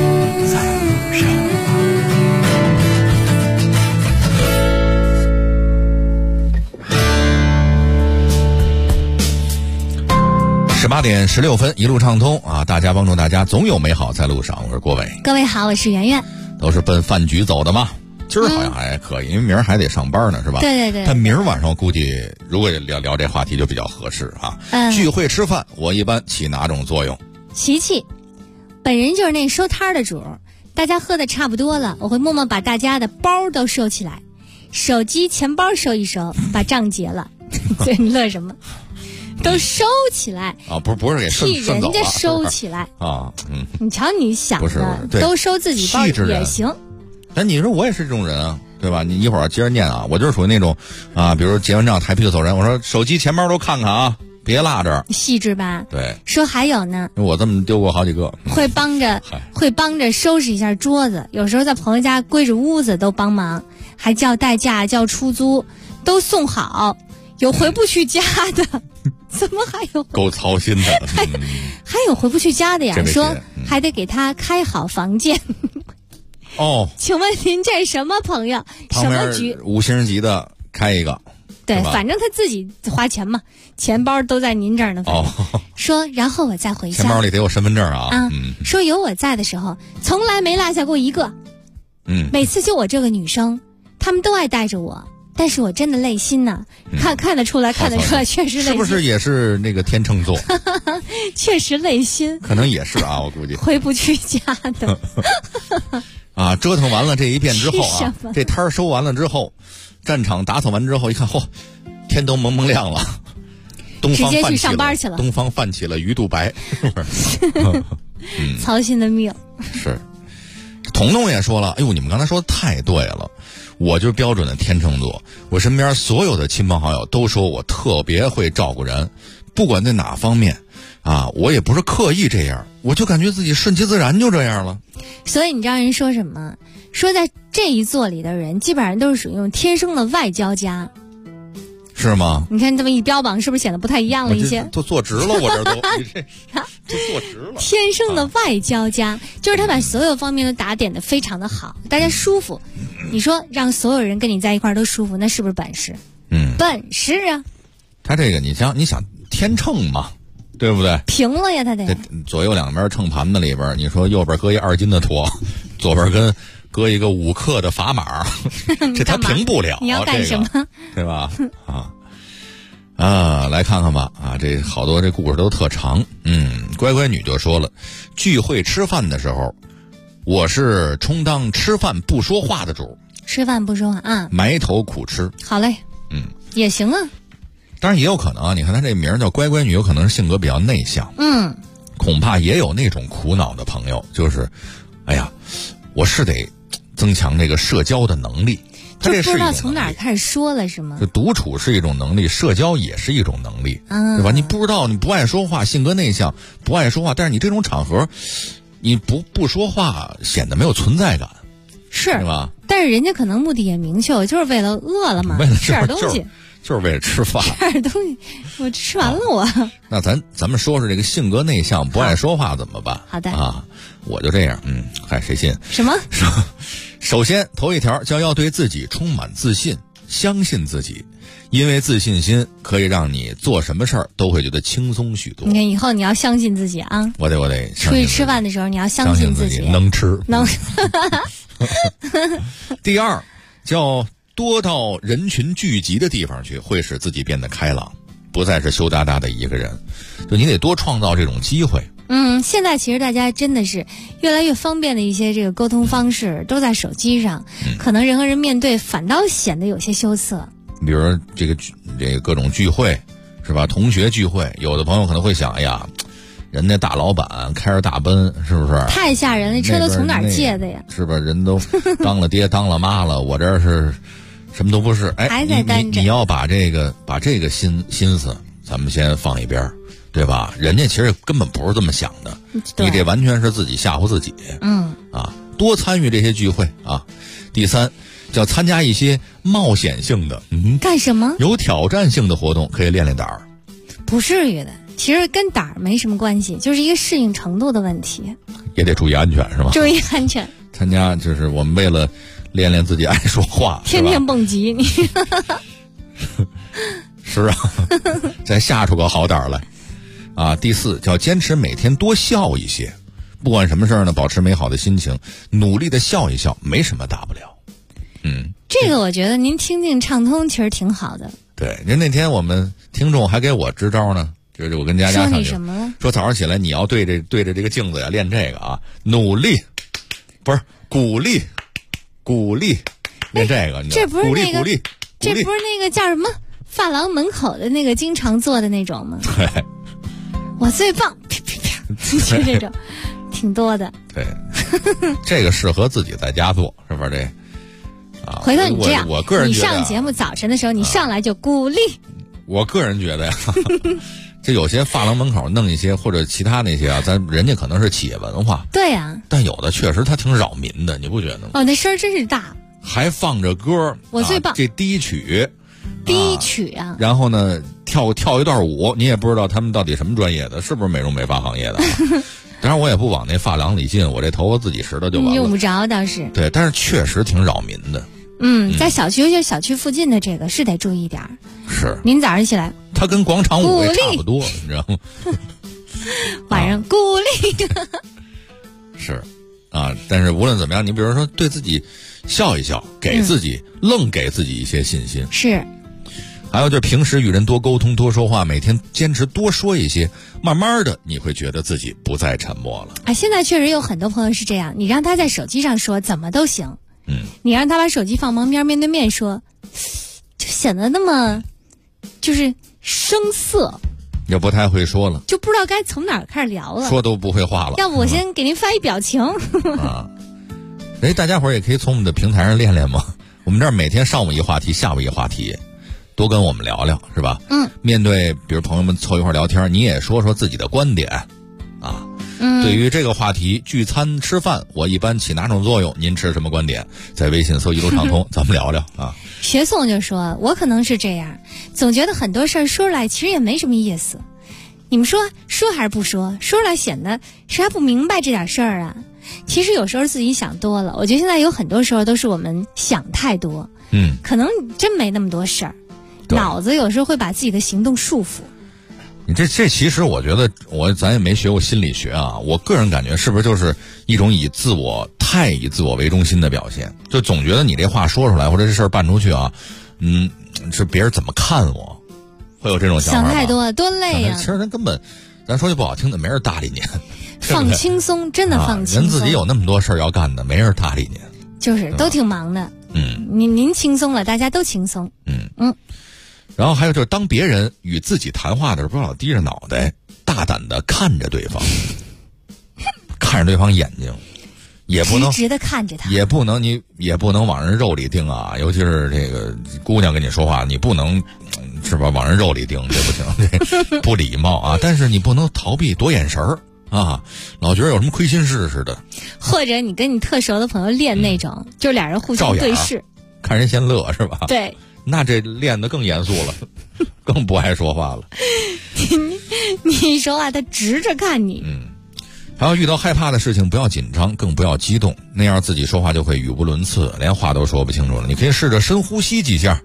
18点16分，一路畅通啊！大家帮助大家，总有美好在路上。我是郭伟， 各位好，我是圆圆。 都是奔饭局走的嘛。今儿好像还可以，因为明儿还得上班呢，是吧？ 对对对。 但明儿晚上我估计，如果聊这话题就比较合适啊。聚会吃饭，我一般起哪种作用？ 琪，本人就是那收摊的主，大家喝的差不多了，我会默默把大家的包都收起来，手机、钱包收一收，把账结了。对，你乐什么？都收起来啊！不是给替人家收起来啊！ 你瞧你想的，都收自己包也行。 但你说我也是这种人啊，对吧？你一会儿接着念啊，我就是属于那种啊，比如结完账抬屁股走人，我说手机、钱包都看看啊，别落这儿。 细致吧？ 对。 说还有呢， 我这么丢过好几个。 会帮着收拾一下桌子，有时候在朋友家归置屋子都帮忙，还叫代驾、叫出租，都送好。有回不去家的，怎么还有够操心的？ 还有回不去家的呀？说还得给他开好房间。 哦， 请问您这什么朋友？什么局 ？5星级的开一个。 对，反正他自己花钱嘛，钱包都在您这儿呢。哦，说然后我再回家， 钱包里得有身份证啊。 说有我在的时候，从来没落下过一个。每次就我这个女生，他们都爱带着我。但是我真的累心呐，看得出来，确实累心。 是不是也是那个天秤座？ 确实累心。 可能也是啊，我估计。 回不去家的。 啊，折腾完了这一遍之后啊，这摊儿收完了之后，战场打扫完之后，一看，嚯，天都蒙蒙亮了， 直接去上班去了。 东方泛起了鱼肚白，是不是？ 操心的命。 是，彤彤也说了，哎呦，你们刚才说的太对了，我就是标准的天秤座，我身边所有的亲朋好友都说我特别会照顾人，不管在哪方面啊，我也不是刻意这样，我就感觉自己顺其自然就这样了。 所以你知道人说什么？说在这一座里的人基本上都是属于那种天生的外交家。 是吗？ 你看这么一标榜，是不是显得不太一样了一些？ 都坐直了，我这都坐直了。 天生的外交家，就是他把所有方面都打点的非常的好，大家舒服。你说让所有人跟你在一块儿都舒服，那是不是本事？本事啊！ 他这个你想天秤嘛，对不对？ 平了呀，他得左右两边秤盘子里边，你说右边搁一2斤的坨，左边搁一个5克的砝码，这他平不了。 你要干什么？ 对吧？来看看吧。这好多这故事都特长。乖乖女就说了，聚会吃饭的时候，我是充当吃饭不说话的主。 吃饭不说话啊？ 埋头苦吃。 好嘞。也行啊。 当然也有可能啊，你看他这名叫乖乖女，有可能是性格比较内向。恐怕也有那种苦恼的朋友，就是哎呀，我是得增强这个社交的能力， 就不知道从哪儿开始说了是吗？ 就独处是一种能力，社交也是一种能力，对吧？你不知道，你不爱说话，性格内向，不爱说话，但是你这种场合，你不说话显得没有存在感， 是吧？ 但是人家可能目的也明确，就是为了饿了嘛，吃点东西， 就是为了吃饭， 吃点东西，我吃完了我。 那咱们说说这个性格内向、不爱说话怎么办？ 好的啊，我就这样，嗨，谁信？ 什么？ 首先头一条叫要对自己充满自信，相信自己，因为自信心可以让你做什么事儿都会觉得轻松许多。 你看以后你要相信自己啊！ 我得出去吃饭的时候你要相信自己， 能吃。第二叫多到人群聚集的地方去，会使自己变得开朗，不再是羞答答的一个人，就你得多创造这种机会。 现在其实大家真的是越来越方便的一些这个沟通方式都在手机上，可能人和人面对反倒显得有些羞涩。 比如这个各种聚会是吧？同学聚会，有的朋友可能会想，哎呀，人家大老板开着大奔，是不是？ 太吓人了，车都从哪儿借的呀？ 是吧？人都当了爹当了妈了，我这是什么都不是。 还在单着。 你要把这个心思，咱们先放一边，对吧？人家其实根本不是这么想的，你这完全是自己吓唬自己。多参与这些聚会啊。第三，叫参加一些冒险性的， 干什么？ 有挑战性的活动，可以练练胆儿。 不至于的，其实跟胆儿没什么关系，就是一个适应程度的问题。 也得注意安全，是吧？ 注意安全。 参加就是我们为了练练自己爱说话， 天天蹦极，你是啊，再吓出个好胆儿来啊！第四叫坚持每天多笑一些，不管什么事儿呢，保持美好的心情，努力的笑一笑，没什么大不了。 这个我觉得您听听畅通其实挺好的。 对，人那天我们听众还给我支招呢，就是我跟佳佳说你什么了？ 说早上起来你要对着这个镜子呀练这个啊，努力，不是鼓励，练这个， 这不是那个鼓励， 这不是那个叫什么发廊门口的那个经常做的那种吗？ 对， 我最棒，啪啪啪，就这种，挺多的。 对，这个适合自己在家做，是不是这？ 回头你这样， 我个人你上节目早晨的时候，你上来就鼓励。 我个人觉得呀，就有些发廊门口弄一些或者其他那些啊，人家可能是企业文化。 对呀。 但有的确实他挺扰民的，你不觉得吗？ 哦，那声真是大。 还放着歌， 我最棒。 这第一曲啊。 然后呢，跳一段舞，你也不知道他们到底什么专业的，是不是美容美发行业的？当然我也不往那发廊里进，我这头发自己拾掇就完了。 用不着倒是。 对，但是确实挺扰民的。 在尤其是小区附近的这个是得注意点儿。 是。 您早上起来， 它跟广场舞也差不多，你知道吗？ 晚上鼓励。 是，但是无论怎么样，你比如说对自己笑一笑，给自己给自己一些信心。 是。 还有就是平时与人多沟通多说话，每天坚持多说一些，慢慢的你会觉得自己不再沉默了。 现在确实有很多朋友是这样，你让他在手机上说怎么都行，你让他把手机放旁边面对面说，就显得那么就是生涩， 也不太会说了， 就不知道该从哪儿开始聊了， 说都不会话了。 要不我先给您发一表情啊？大家伙儿也可以从我们的平台上练练嘛。我们这儿每天上午一话题，下午一话题，多跟我们聊聊，是吧？面对比如朋友们凑一块聊天，你也说说自己的观点啊。对于这个话题，聚餐吃饭，我一般起哪种作用？您持什么观点？在微信搜一路畅通，咱们聊聊啊。 学宋就说，我可能是这样，总觉得很多事儿说出来其实也没什么意思。你们说还是不说？说出来显得谁还不明白这点事儿啊？其实有时候自己想多了，我觉得现在有很多时候都是我们想太多。可能真没那么多事儿，脑子有时候会把自己的行动束缚。 你这其实我觉得咱也没学过心理学啊，我个人感觉是不是就是一种太以自我为中心的表现？就总觉得你这话说出来或者这事儿办出去啊，是别人怎么看我，会有这种想法吗？ 想太多多累啊！ 其实人根本，咱说句不好听的，没人搭理你。 放轻松，真的放轻松。 人自己有那么多事儿要干的，没人搭理你。 就是都挺忙的。您轻松了，大家都轻松。 然后还有就是，当别人与自己谈话的时候，不要老低着脑袋，大胆的看着对方，看着对方眼睛，也不能直的看着他， 也不能往人肉里盯啊。尤其是这个姑娘跟你说话，你不能是吧往人肉里盯，这不行，这不礼貌啊。但是你不能逃避躲眼神儿啊，老觉得有什么亏心事似的。 或者你跟你特熟的朋友练那种，就俩人互相对视， 看人先乐是吧？ 对。 那这练得更严肃了，更不爱说话了。 你说话他直着看你。 还有遇到害怕的事情不要紧张，更不要激动，那样自己说话就会语无伦次，连话都说不清楚了。你可以试着深呼吸几下，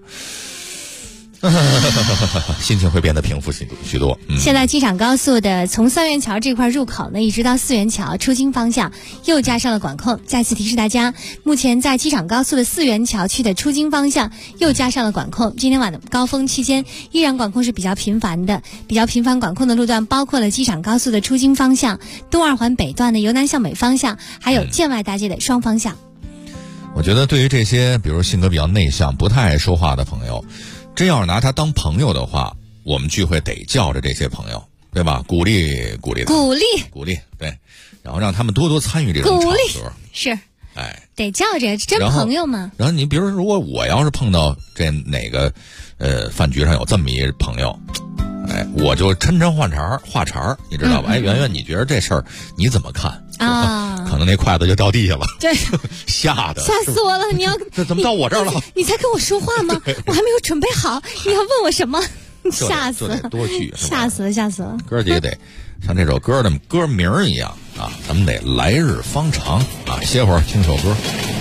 心情会变得平复许多。 现在机场高速的从三元桥这块入口呢，一直到四元桥出京方向又加上了管控。再次提示大家，目前在机场高速的四元桥区的出京方向又加上了管控。今天晚的高峰期间依然管控是比较频繁的，比较频繁管控的路段包括了机场高速的出京方向、东二环北段的由南向北方向，还有建外大街的双方向。 我觉得对于这些比如性格比较内向、不太爱说话的朋友，真要是拿他当朋友的话，我们聚会得叫着这些朋友，对吧？鼓励对，然后让他们多多参与这种场合。 是，得叫着真朋友嘛。 然后你比如说，如果我要是碰到这哪个饭局上有这么一朋友，我就抻话茬儿，你知道吧？圆圆，你觉得这事儿你怎么看啊？可能那筷子就掉地下了， 对， 吓死我了！你要这怎么到我这儿了？ 你才跟我说话吗？我还没有准备好，你要问我什么？吓死了！ 多句， 吓死了！ 哥几个得像这首歌的歌名一样啊，咱们得来日方长啊。歇会儿听首歌。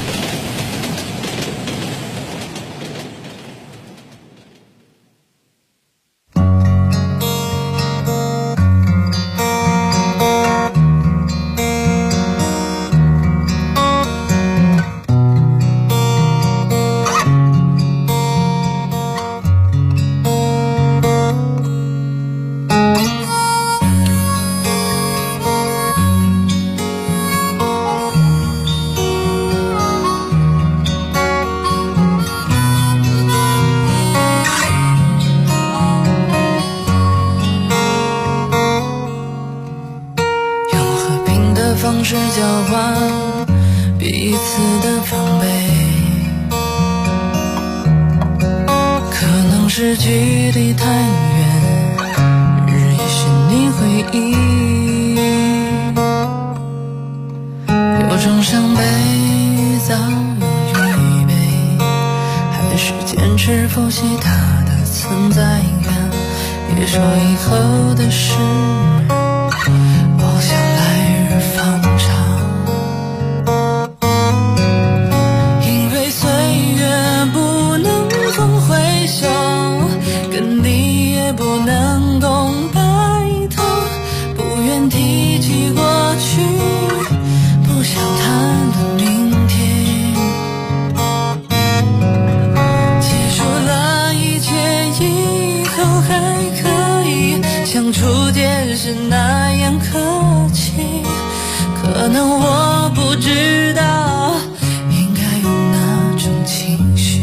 是距离太远，日夜寻你回忆，有种伤悲早有预备，还是坚持剖析它的存在感。别说以后的事，我想来日方长，因为岁月不能总回首，跟你也不能共白头，不愿提起过去，不想谈论明天，结束了一切以后还可以像初见时那样客气，可能我不知道应该有哪种情绪。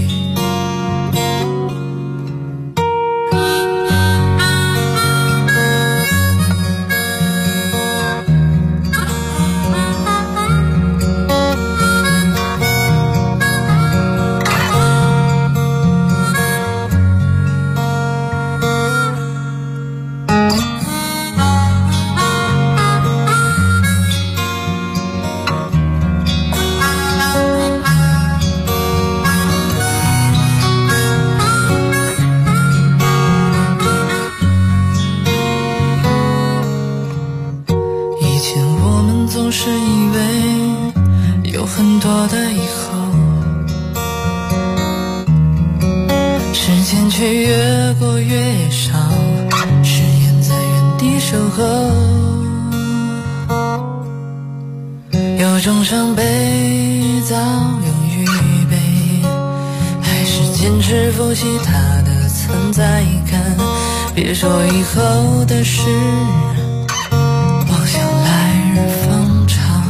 过的以后，时间却越过越少，誓言在原地守候。有种伤悲早有预备，还是坚持复习它的存在感。别说以后的事，我想来日方长。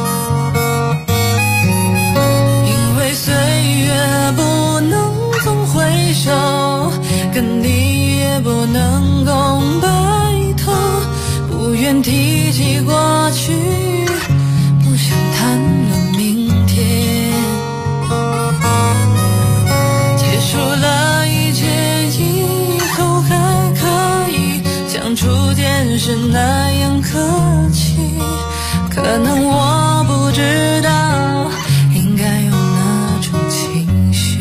因为岁月不能总回首，跟你也不能共白头，不愿提起过去，不想谈论明天。结束了一切以后，还可以像初见时那样客气。可能我不知道应该有哪种情绪，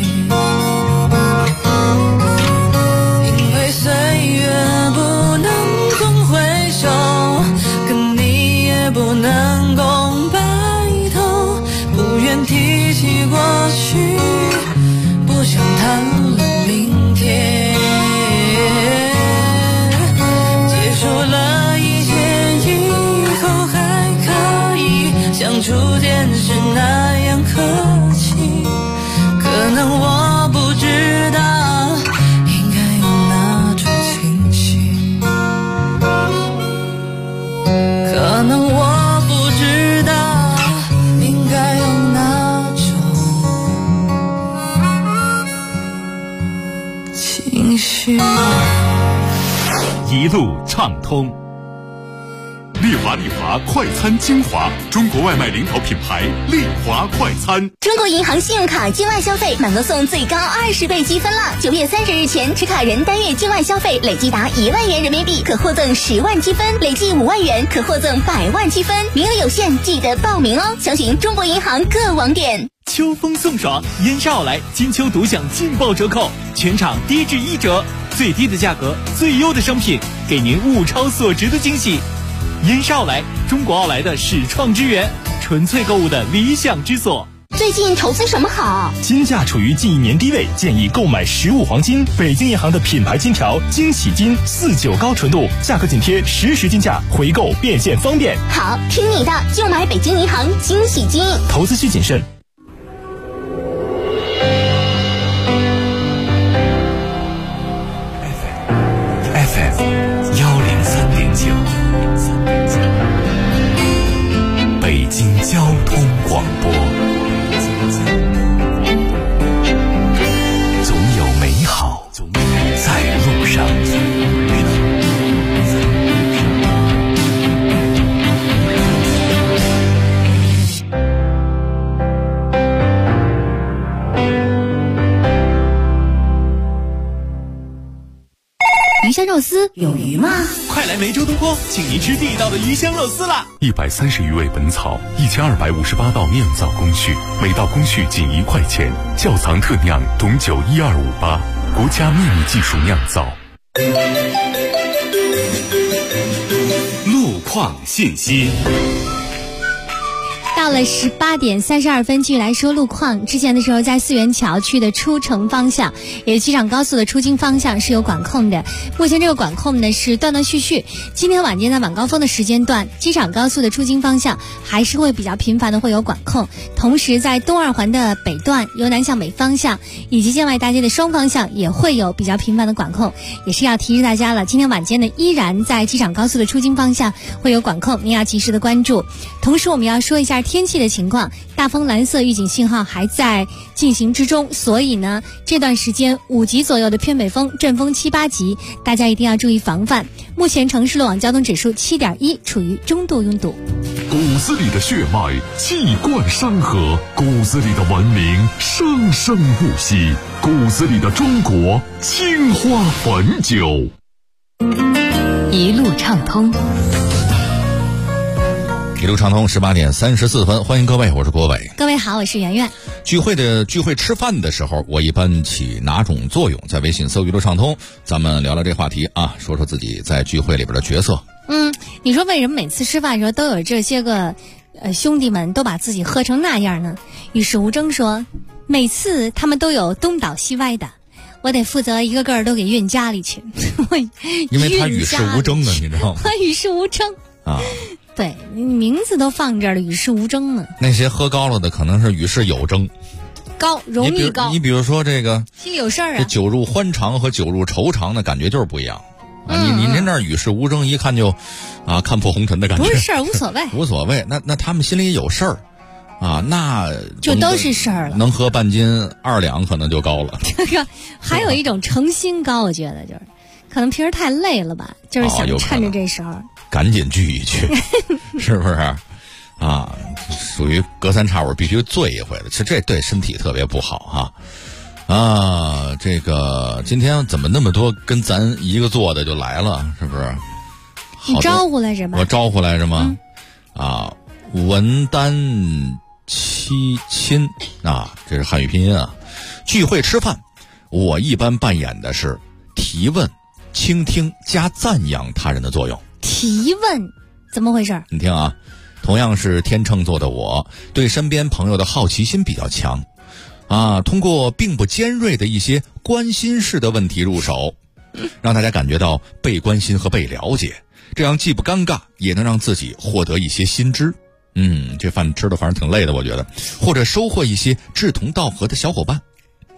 因为岁月不能总回首，跟你也不能共白头，不愿提起过去，不想谈论明天。结束了一切以后，还可以像初见时那样客气。可能我不知道应该有哪种情绪，可能我不知道应该有哪种情绪。 一路畅通。丽华快餐精华，中国外卖领导品牌丽华快餐。 中国银行信用卡境外消费满额送最高20倍积分了！9月30日前持卡人单月境外消费累计达1万元人民币，可获赠10万积分；累计5万元可获赠100万积分。名额有限，记得报名哦！详询中国银行各网点。 秋风送爽，燕莎奥莱金秋独享劲爆折扣，全场低至1折，最低的价格，最优的商品，给您物超所值的惊喜。燕莎奥莱，中国奥莱的始创之源，纯粹购物的理想之所。 最近投资什么好？ 金价处于近1年低位，建议购买实物黄金。北京银行的品牌金条惊喜金49高纯度，价格紧贴实时金价，回购变现方便。 好，听你的，就买北京银行惊喜金。 投资需谨慎。FM 103.9，北京交通广播。总有美好在路上。 鱼香肉丝有鱼吗？ 快来梅州东坡，请您吃地道的鱼香肉丝啦 ！130余味本草，1258道酿造工序，每道工序仅1块钱，窖藏特酿董酒12588，国家秘密技术酿造。 路况信息。 到了18点32分，继续来说路况。之前的时候，在四元桥区的出城方向，也是机场高速的出京方向是有管控的。目前这个管控呢是断断续续。今天晚间在晚高峰的时间段，机场高速的出京方向还是会比较频繁的会有管控。同时，在东二环的北段由南向北方向以及建外大街的双方向也会有比较频繁的管控，也是要提示大家了。今天晚间呢，依然在机场高速的出京方向会有管控，您要及时的关注。同时，我们要说一下天气的情况，大风蓝色预警信号还在进行之中，所以呢，这段时间5级左右的偏北风，阵风7、8级，大家一定要注意防范。目前城市路网交通指数7.1，处于中度拥堵。 骨子里的血脉气贯山河，骨子里的文明生生不息，骨子里的中国青花汾酒。 一路畅通。 一路畅通，18点34分，欢迎各位，我是郭伟。 各位好，我是圆圆。 聚会吃饭的时候，我一般起哪种作用？在微信搜一路畅通，咱们聊聊这话题啊，说说自己在聚会里边的角色。 你说为什么每次吃饭的时候都有这些个兄弟们都把自己喝成那样呢？与世无争说，每次他们都有东倒西歪的，我得负责一个个都给运家里去。 因为他与世无争呢，你知道吗？ 他与世无争啊， 对，名字都放这儿了，与世无争呢。 那些喝高了的可能是与世有争， 高容易高。 你比如说这个心里有事儿啊。 这酒入欢肠和酒入愁肠的感觉就是不一样啊！你那儿与世无争，一看就看破红尘的感觉。 不是事儿无所谓， 无所谓。那他们心里有事儿啊，那就都是事儿了。 能喝半斤2两可能就高了。 这个还有一种诚心高，我觉得就是可能平时太累了吧，就是想趁着这时候赶紧聚一聚，是不是？啊，属于隔三差五必须醉一回的，其实这对身体特别不好哈。这个今天怎么那么多跟咱一个座的就来了，是不是？ 你招呼来着吧？ 我招呼来着吗？文丹七亲这是汉语拼音啊。聚会吃饭，我一般扮演的是提问、倾听加赞扬他人的作用。 提问怎么回事？ 你听啊，同样是天秤座的我，对身边朋友的好奇心比较强通过并不尖锐的一些关心式的问题入手，让大家感觉到被关心和被了解，这样既不尴尬，也能让自己获得一些新知。这饭吃的反正挺累的，我觉得，或者收获一些志同道合的小伙伴。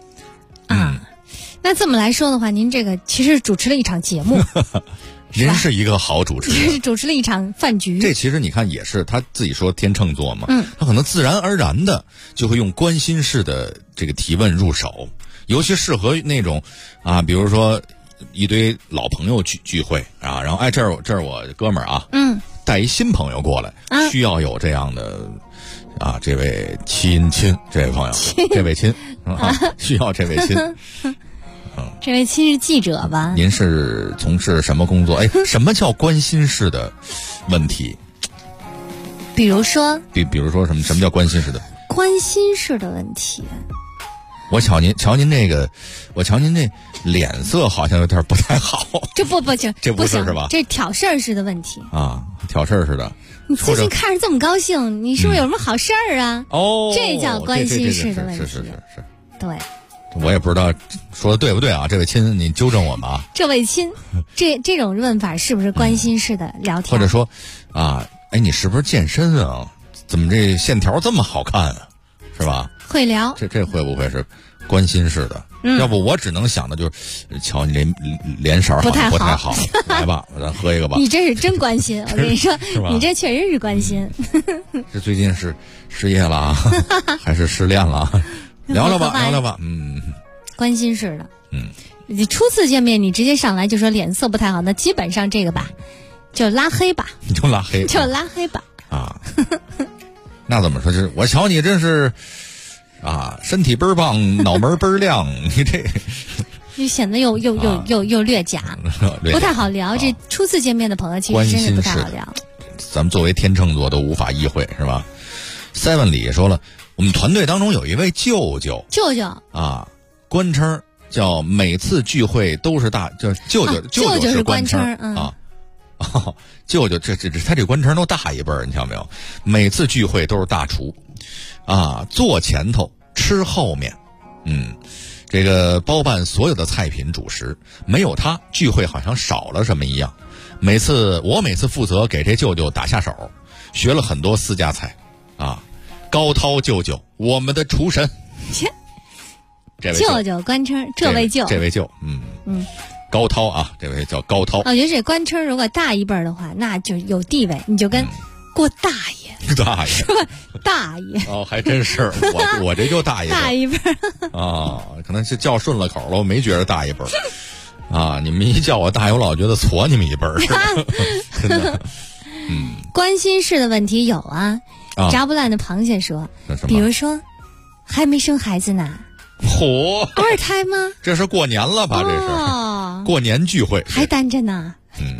那这么来说的话，您这个其实主持了一场节目。 您是一个好主持人， 主持了一场饭局。 这其实你看也是他自己说天秤座嘛，他可能自然而然的就会用关心式的这个提问入手，尤其适合那种比如说一堆老朋友聚会然后这儿我哥们儿带一新朋友过来，需要有这样的这位亲这位朋友，这位亲需要这位亲。 这位亲是记者吧？ 您是从事什么工作？什么叫关心式的问题？ 比如说什么叫关心式的？ 关心式的问题。 我瞧您这脸色好像有点不太好。 这不行， 这不是吧？ 这挑事儿式的问题挑事儿似的。 你最近看着这么高兴，你是不是有什么好事儿啊？这叫关心式的问题。 是。 对。 我也不知道说的对不对这位亲，你纠正我们啊。 这位亲，这种问法是不是关心式的聊天？ 或者说你是不是健身啊？怎么这线条这么好看是吧？ 会聊。 这会不会是关心式的？要不我只能想的就是瞧你这脸色不太好，来吧，咱喝一个吧。 你这是真关心，我跟你说，你这确实是关心。 这最近是失业了还是失恋了？聊聊吧。 关心式的。你初次见面，你直接上来就说脸色不太好，那基本上这个吧，就拉黑吧。 就拉黑吧。那怎么说？就是我瞧你真是身体倍儿棒，脑门倍儿亮，你这就显得又略假，不太好聊。这初次见面的朋友其实真是不太好聊。 咱们作为天秤座都无法意会，是吧？Seven 里也说了，我们团队当中有一位舅舅官称叫每次聚会都是就是舅舅是官称舅舅他这官称都大一辈儿，你瞧没有？每次聚会都是大厨坐前头吃后面，这个包办所有的菜品主食，没有他聚会好像少了什么一样。我每次负责给这舅舅打下手，学了很多私家菜高涛舅舅，我们的厨神。这位舅舅官称，这位舅， 高涛这位叫高涛。 我觉得这官称如果大一辈儿的话，那就有地位，你就跟郭大爷， 大爷是吧？大爷还真是我这就大一辈儿， 大一辈儿可能是叫顺了口了，我没觉得大一辈儿你们一叫我大爷，我老觉得矬你们一辈儿，真的。 关心式的问题有炸不烂的螃蟹说，比如说还没生孩子呢。二胎吗？ 这是过年了吧？这是过年聚会， 还单着呢。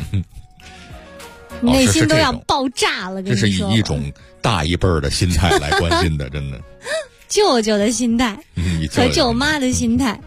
内心都要爆炸了。 这是以一种大一辈儿的心态来关心的，真的。 舅舅的心态和舅妈的心态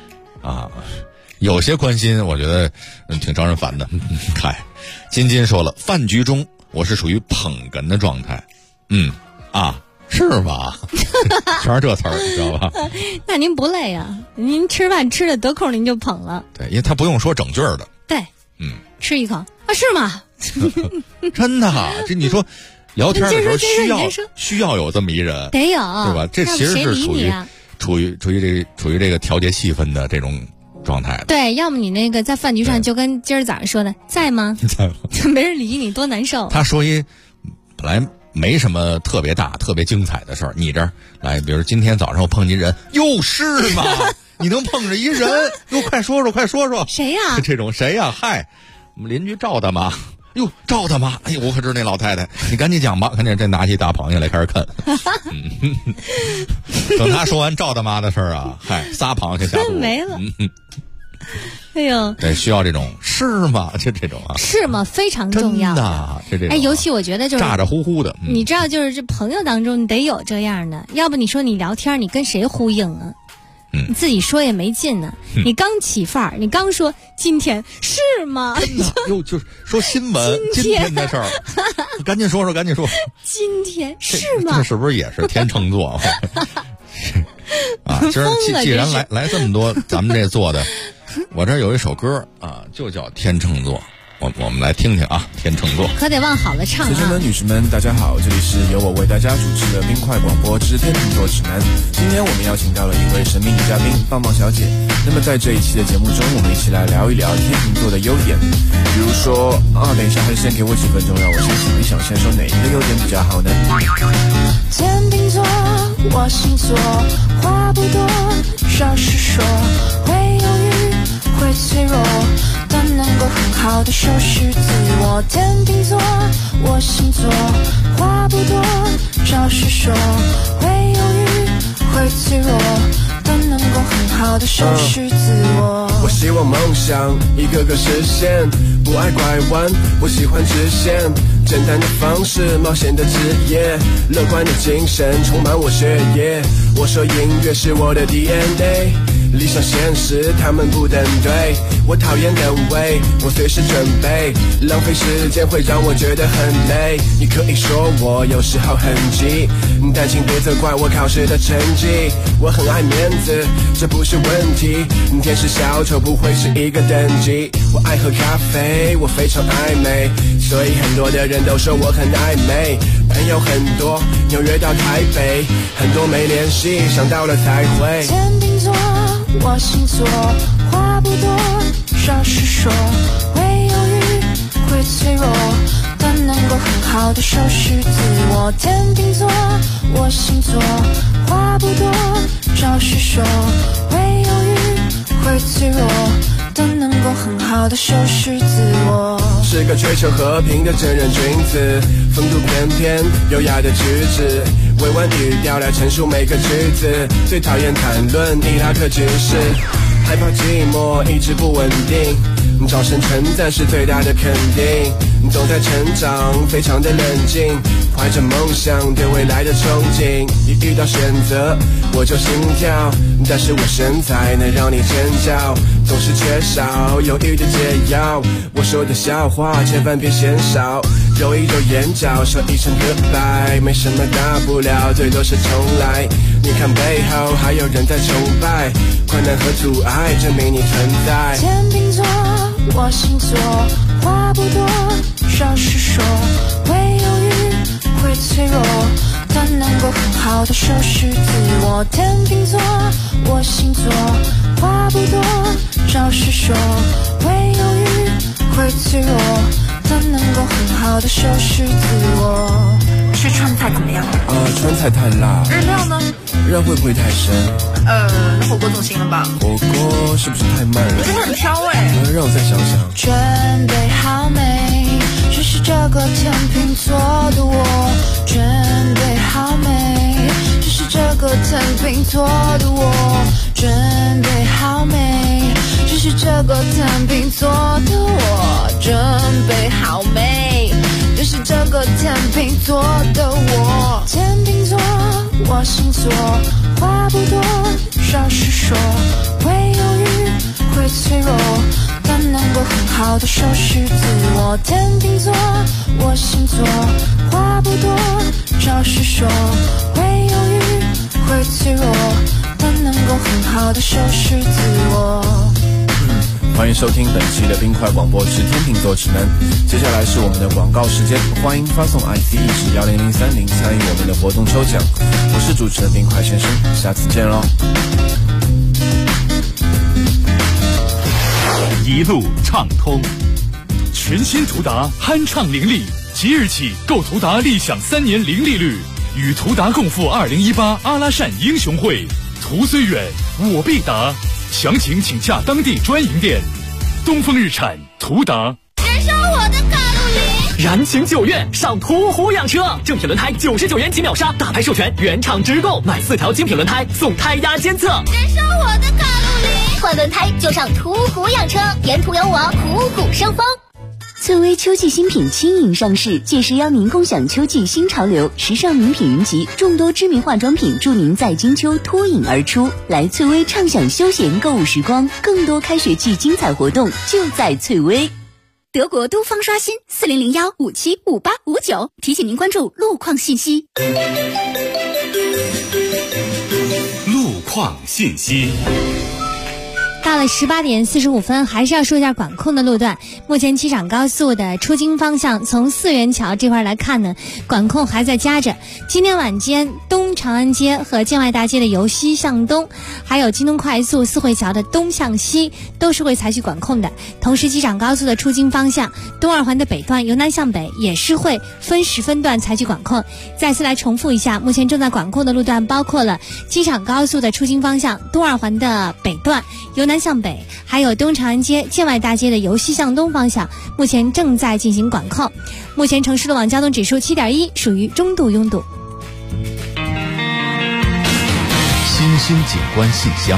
有些关心我觉得挺招人烦的。金金说了，饭局中我是属于捧哏的状态是吧？全是这词儿，你知道吧？ 那您不累啊？您吃饭吃的得空您就捧了。 对，因为他不用说整句儿的。 对，吃一口啊？是吗？ 真的，这你说聊天的时候需要有这么一人， 得有， 对吧？这其实是处于这个调节气氛的这种状态的。 对，要么你那个在饭局上就跟今儿早上说的，在吗？ 在吗？ 没人理你，多难受。 他说一本来没什么特别大、特别精彩的事儿，你这儿来，比如今天早上我碰见人，又是吗？你能碰着一人，又快说说， 谁呀？ 这种谁呀？嗨，我们邻居赵大妈。哟，赵大妈，哎呦，我可知道那老太太，你赶紧讲吧。看见这拿起大螃蟹来开始啃，等他说完赵大妈的事儿啊，嗨，仨螃蟹下肚没了。哎呦， 对，需要这种是吗？就这种啊， 是吗？非常重要的，这种。 哎，尤其我觉得就是咋咋呼呼的， 你知道，就是这朋友当中你得有这样的，要不你说你聊天，你跟谁呼应啊？你自己说也没劲呢。你刚起范儿，你刚说今天是吗？ 又就是说新闻今天的事儿，赶紧说。 今天是吗？ 这是不是也是天秤座？啊，今儿既然来这么多，咱们这做的，我这有一首歌啊，就叫《天秤座》。我们来听听啊，天秤座可得往好了唱啊！ 先生们、女士们，大家好，这里是由我为大家主持的冰块广播之天秤座指南。今天我们邀请到了一位神秘女嘉宾棒棒小姐。那么在这一期的节目中，我们一起来聊一聊天秤座的优点。比如说等一下，还是先给我几分钟，让我先想一想，先说哪一个优点比较好呢？ 天秤座，我星座，话不多，少是说，会犹豫，会脆弱，但能够很好的收拾自我。天秤座，我星座，话不多，少是说，会犹豫，会脆弱，但能够很好的收拾自我。 我希望梦想一个个实现，不爱拐弯，我喜欢直线，简单的方式，冒险的职业，乐观的精神充满我血液。我说音乐是我的 DNA， 理想现实他们不等对，我讨厌等位，我随时准备，浪费时间会让我觉得很累。你可以说我有时候很急，但请别责怪我考试的成绩。我很爱面子，这不是问题，天使小丑不会是一个等级。我爱喝咖啡，我非常暧昧，所以很多的人都说我很暧昧。朋友很多，纽约到台北，很多没联系，想到了才会。 天秤座，我星座，话不多，少是说，会犹豫，会脆弱，但能够很好的收拾自我。天秤座，我星座，话不多，少是说，会犹豫，会脆弱，但能够很好的收拾自我。 是个追求和平的正人君子，风度翩翩，优雅的举止，委婉语调来陈述每个句子。最讨厌谈论伊拉克局势，害怕寂寞，一直不稳定，掌声称赞是最大的肯定。总在成长，非常的冷静，怀着梦想对未来的憧憬。一遇到选择我就心跳，但是我身材能让你尖叫，总是缺少犹豫的解药。我说的笑话千万别嫌少，揉一揉眼角，说一声 goodbye， 没什么大不了，最多是重来。你看背后还有人在崇拜，困难和阻碍证明你存在。 天秤座，我星座，话不多，少是说，会犹豫，会脆弱，但能够很好的收拾自我。天秤座，我星座，话不多，少是说，会犹豫，会脆弱，但能够很好的收拾自我。吃川菜怎么样？ 川菜太辣。 日料呢？ 料会不会太深？ 那火锅总行了吧？ 火锅是不是太慢了？ 你真的很挑哎。 让我再想想。 准备好没？这是这个天秤座的我。准备好没？这是这个天秤座的我。准备好没？这是这个天秤座的我。准备好没？这是这个天秤座的我。天秤座，我星座，话不多，少是说，会犹豫，会脆弱，但能够很好的收拾自我。 我天秤座，我星座话不多，照实说，会犹豫，会脆弱，但能够很好的收拾自我。 欢迎收听本期的冰块广播之天秤座指南。接下来是我们的广告时间，欢迎发送 IC 至10030参与我们的活动抽奖。我是主持人冰块先生，下次见喽。 一路畅通，全新途达酣畅凌厉，即日起购途达立享3年零利率，与途达共赴2018阿拉善英雄会。途虽远，我必达。详情请洽当地专营店。东风日产，途达。 燃烧我的卡路里！ 燃情9月上途虎养车，正品轮胎99元起秒杀，大牌授权原厂直购，买4条精品轮胎送胎压监测。 燃烧我的卡路里！换轮胎就上途虎养车，沿途有我虎虎生风。 翠微秋季新品轻盈上市，届时邀您共享秋季新潮流，时尚名品云集，众多知名化妆品助您在金秋脱颖而出。来翠微畅享休闲购物时光，更多开学季精彩活动就在翠微。 德国都方刷新401575859，提醒您关注路况信息。 路况信息。 到了18点45分，还是要说一下管控的路段。目前机场高速的出京方向，从四元桥这块来看呢，管控还在加着。今天晚间，东长安街和建外大街的由西向东，还有京东快速四惠桥的东向西，都是会采取管控的。同时，机场高速的出京方向，东二环的北段由南向北也是会分时分段采取管控。再次来重复一下，目前正在管控的路段包括了机场高速的出京方向，东二环的北段由南向北，还有东长安街、建外大街的由西向东方向，目前正在进行管控。目前城市路网交通指数7.1，属于中度拥堵。 新兴景观信箱。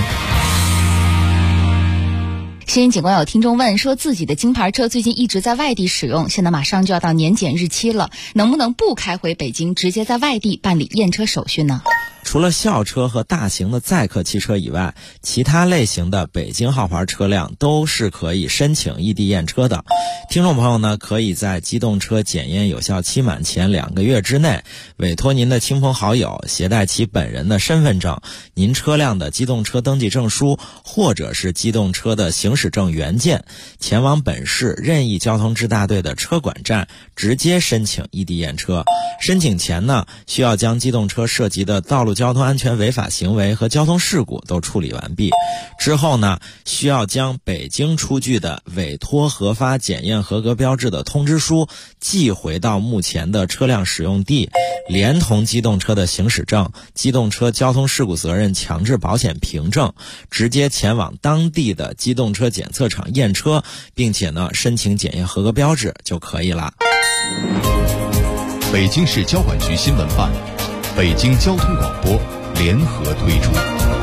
新景观有听众问说，自己的京牌车最近一直在外地使用，现在马上就要到年检日期了，能不能不开回北京，直接在外地办理验车手续呢？ 除了校车和大型的载客汽车以外，其他类型的北京号牌车辆都是可以申请异地验车的。听众朋友呢，可以在机动车检验有效期满前2个月之内，委托您的亲朋好友携带其本人的身份证、您车辆的机动车登记证书或者是机动车的行驶证原件，前往本市任意交通支大队的车管站直接申请异地验车。申请前呢，需要将机动车涉及的道路交通安全违法行为和交通事故都处理完毕。之后呢，需要将北京出具的委托核发检验合格标志的通知书寄回到目前的车辆使用地，连同机动车的行驶证、机动车交通事故责任强制保险凭证，直接前往当地的机动车检测场验车，并且呢，申请检验合格标志就可以了。 北京市交管局新闻办、北京交通广播联合推出。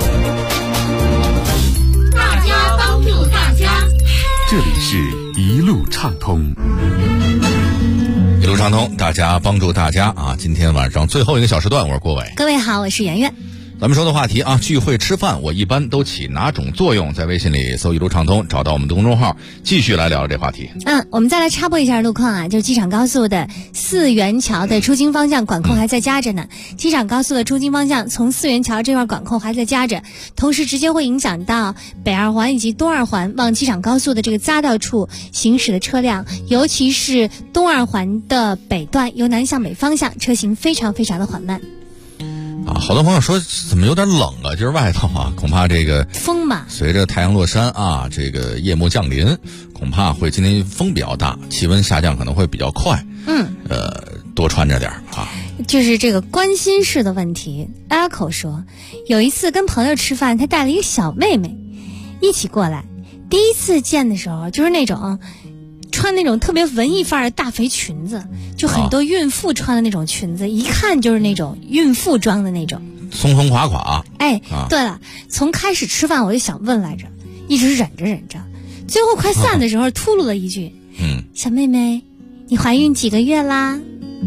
大家帮助大家， 这里是一路畅通。 一路畅通，大家帮助大家啊！今天晚上最后一个小时段，我是郭伟。 各位好，我是圆圆。 咱们说的话题啊，聚会吃饭，我一般都起哪种作用？在微信里搜一路畅通，找到我们的公众号，继续来聊这话题。 我们再来插播一下路况啊，就是机场高速的四元桥的出京方向管控还在加着呢。机场高速的出京方向从四元桥这块管控还在加着，同时直接会影响到北二环以及东二环往机场高速的这个匝道处行驶的车辆，尤其是东二环的北段由南向北方向，车行非常非常的缓慢。 好多朋友说怎么有点冷啊，今儿外头啊，恐怕这个风嘛， 随着太阳落山啊，这个夜幕降临，恐怕会今天风比较大，气温下降可能会比较快。多穿着点啊。 就是这个关心事的问题。阿口说，有一次跟朋友吃饭，他带了一个小妹妹一起过来，第一次见的时候就是那种穿那种特别文艺范儿的大肥裙子，就很多孕妇穿的那种裙子，一看就是那种孕妇装的那种， 松松垮垮。 对了，从开始吃饭我就想问来着，一直忍着，最后快散的时候秃噜了一句：“小妹妹，你怀孕几个月啦？”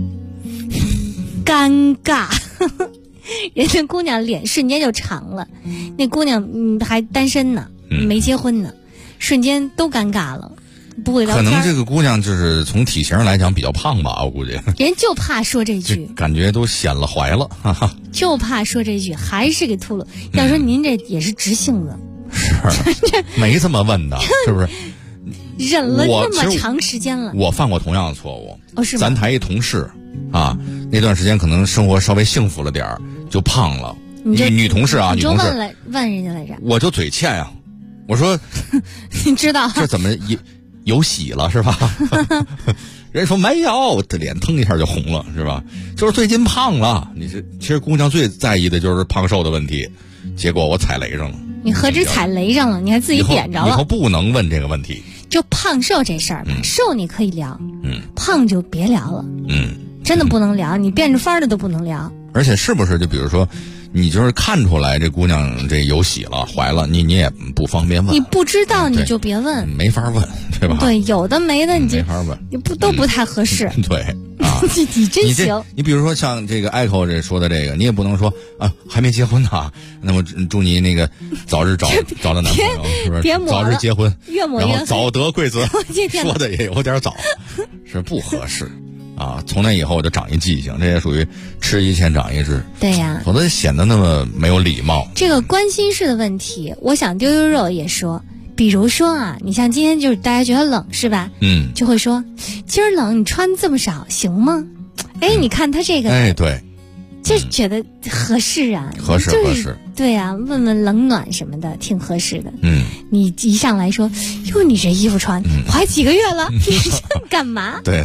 尴尬，人家姑娘脸瞬间就长了，那姑娘还单身呢，没结婚呢，瞬间都尴尬了。 不会聊天。 可能这个姑娘就是从体型来讲比较胖吧，我估计。 人就怕说这句， 感觉都显了怀了，哈哈。 就怕说这句，还是给吐了。要说您这也是直性子， 是没这么问的，是不是？ 忍了那么长时间了， 我犯过同样的错误。 哦，是吗？ 咱台一同事啊，那段时间可能生活稍微幸福了点儿，就胖了。女同事啊，女同事问人家来着， 我就嘴欠呀，我说， 你知道这怎么有喜了是吧？人说没有，我的脸腾一下就红了是吧？就是最近胖了。其实姑娘最在意的就是胖瘦的问题，结果我踩雷上了。 你何止踩雷上了，你还自己点着了。 以后不能问这个问题。 就胖瘦这事儿吧，瘦你可以聊，胖就别聊了，真的不能聊，你变着法儿的都不能聊。 而且是不是就比如说，你就是看出来这姑娘这有喜了怀了，你也不方便问。 你不知道你就别问， 没法问，对吧？ 对，有的没的你就没法问， 你都不太合适。 对啊， 你真行。 你比如说像这个 Echo 这说的这个，你也不能说啊还没结婚呢，那么祝你那个早日找到男朋友，是不是？早日结婚，然后早得贵子，说的也有点早，是不合适。啊，从那以后我就长一记性，这也属于吃一堑长一智。 对呀， 否则显得那么没有礼貌。 这个关心事的问题，我想丢丢肉也说，比如说啊，你像今天就是大家觉得冷是吧？就会说今儿冷，你穿这么少行吗？哎，你看他这个， 哎，对， 就觉得合适啊， 合适。 对啊，问问冷暖什么的，挺合适的。你一上来说，哟，你这衣服穿怀几个月了，你干嘛？ 对。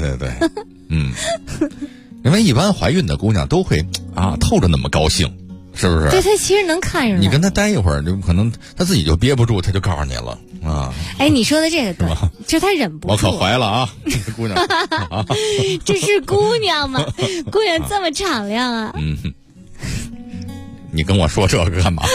因为一般怀孕的姑娘都会透着那么高兴，是不是？ 对，她其实能看出来。 你跟她待一会儿，就可能她自己就憋不住，她就告诉你了啊。 哎，你说的这个对，就她忍不住。 我可怀了啊，这个姑娘。 这是姑娘吗？姑娘这么敞亮啊。 你跟我说这个干嘛？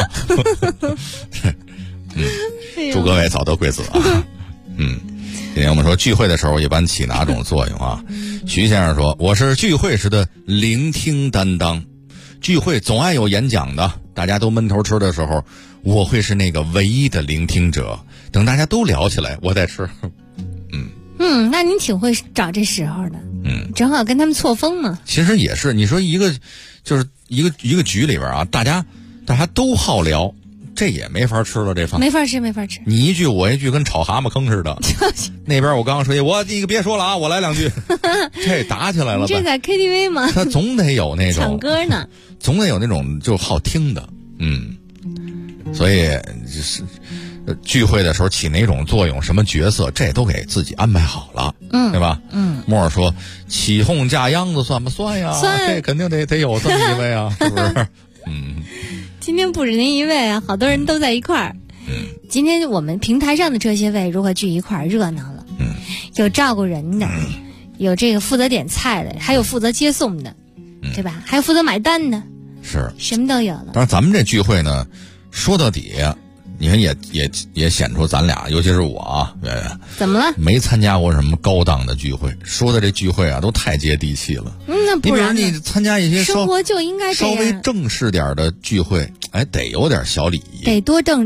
祝各位早得贵子啊。今天我们说聚会的时候一般起哪种作用啊？徐先生说，我是聚会时的聆听担当，聚会总爱有演讲的，大家都闷头吃的时候，我会是那个唯一的聆听者，等大家都聊起来我再吃。 那您挺会找这时候的，正好跟他们错峰嘛。 其实也是，你说一个就是一个局里边啊，大家都好聊，这也没法吃了，这饭没法吃。 你一句我一句，跟炒蛤蟆坑似的。那边我刚刚说，你个别说了啊，我来两句，这打起来了。 这在 KTV 吗？ 他总得有那种唱歌呢， 总得有那种就好听的，所以就是聚会的时候起哪种作用，什么角色，这都给自己安排好了，对吧？莫尔说起哄架秧子算不算呀？这肯定得有这么一位啊，是不是？ 今天不止您一位啊，好多人都在一块儿。今天我们平台上的这些位如果聚一块儿，热闹了。有照顾人的，有这个负责点菜的，还有负责接送的，对吧？还有负责买单的， 是什么都有了。 当然，咱们这聚会呢，说到底，你看也显出咱俩，尤其是我啊， 怎么了？ 没参加过什么高档的聚会，说的这聚会啊，都太接地气了。 那不然你参加一些生活就应该稍微正式点的聚会，得有点小礼仪， 得多正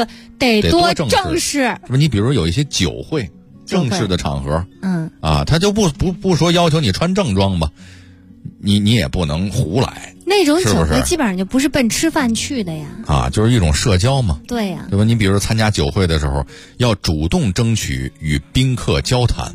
式。 不，你比如有一些酒会，正式的场合，他就不说要求你穿正装吧，你也不能胡来。 那种酒会基本上就不是奔吃饭去的呀， 就是一种社交嘛。 对呀， 对吧？你比如参加酒会的时候，要主动争取与宾客交谈。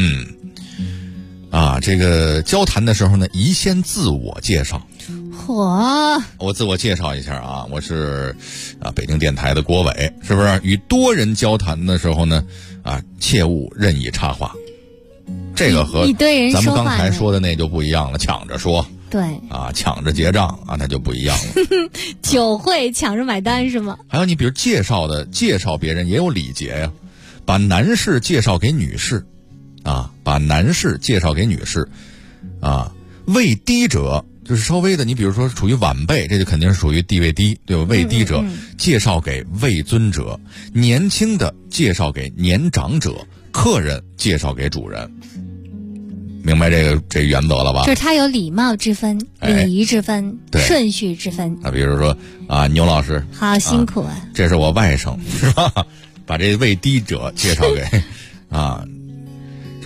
这个交谈的时候呢，宜先自我介绍。我自我介绍一下啊，我是北京电台的郭伟，是不是？与多人交谈的时候呢，切勿任意插话。这个和咱们刚才说的那就不一样了，抢着说。 对抢着结账那就不一样了。 酒会抢着买单是吗？ 还有你比如介绍别人也有礼节呀，把男士介绍给女士，位低者就是稍微的，你比如说处于晚辈，这就肯定是属于地位低，对吧？位低者介绍给位尊者，年轻的介绍给年长者，客人介绍给主人。明白这原则了吧？ 就是它有礼貌之分、礼仪之分、顺序之分。 比如说牛老师， 好辛苦啊！ 这是我外甥，是吧？把这位低者介绍给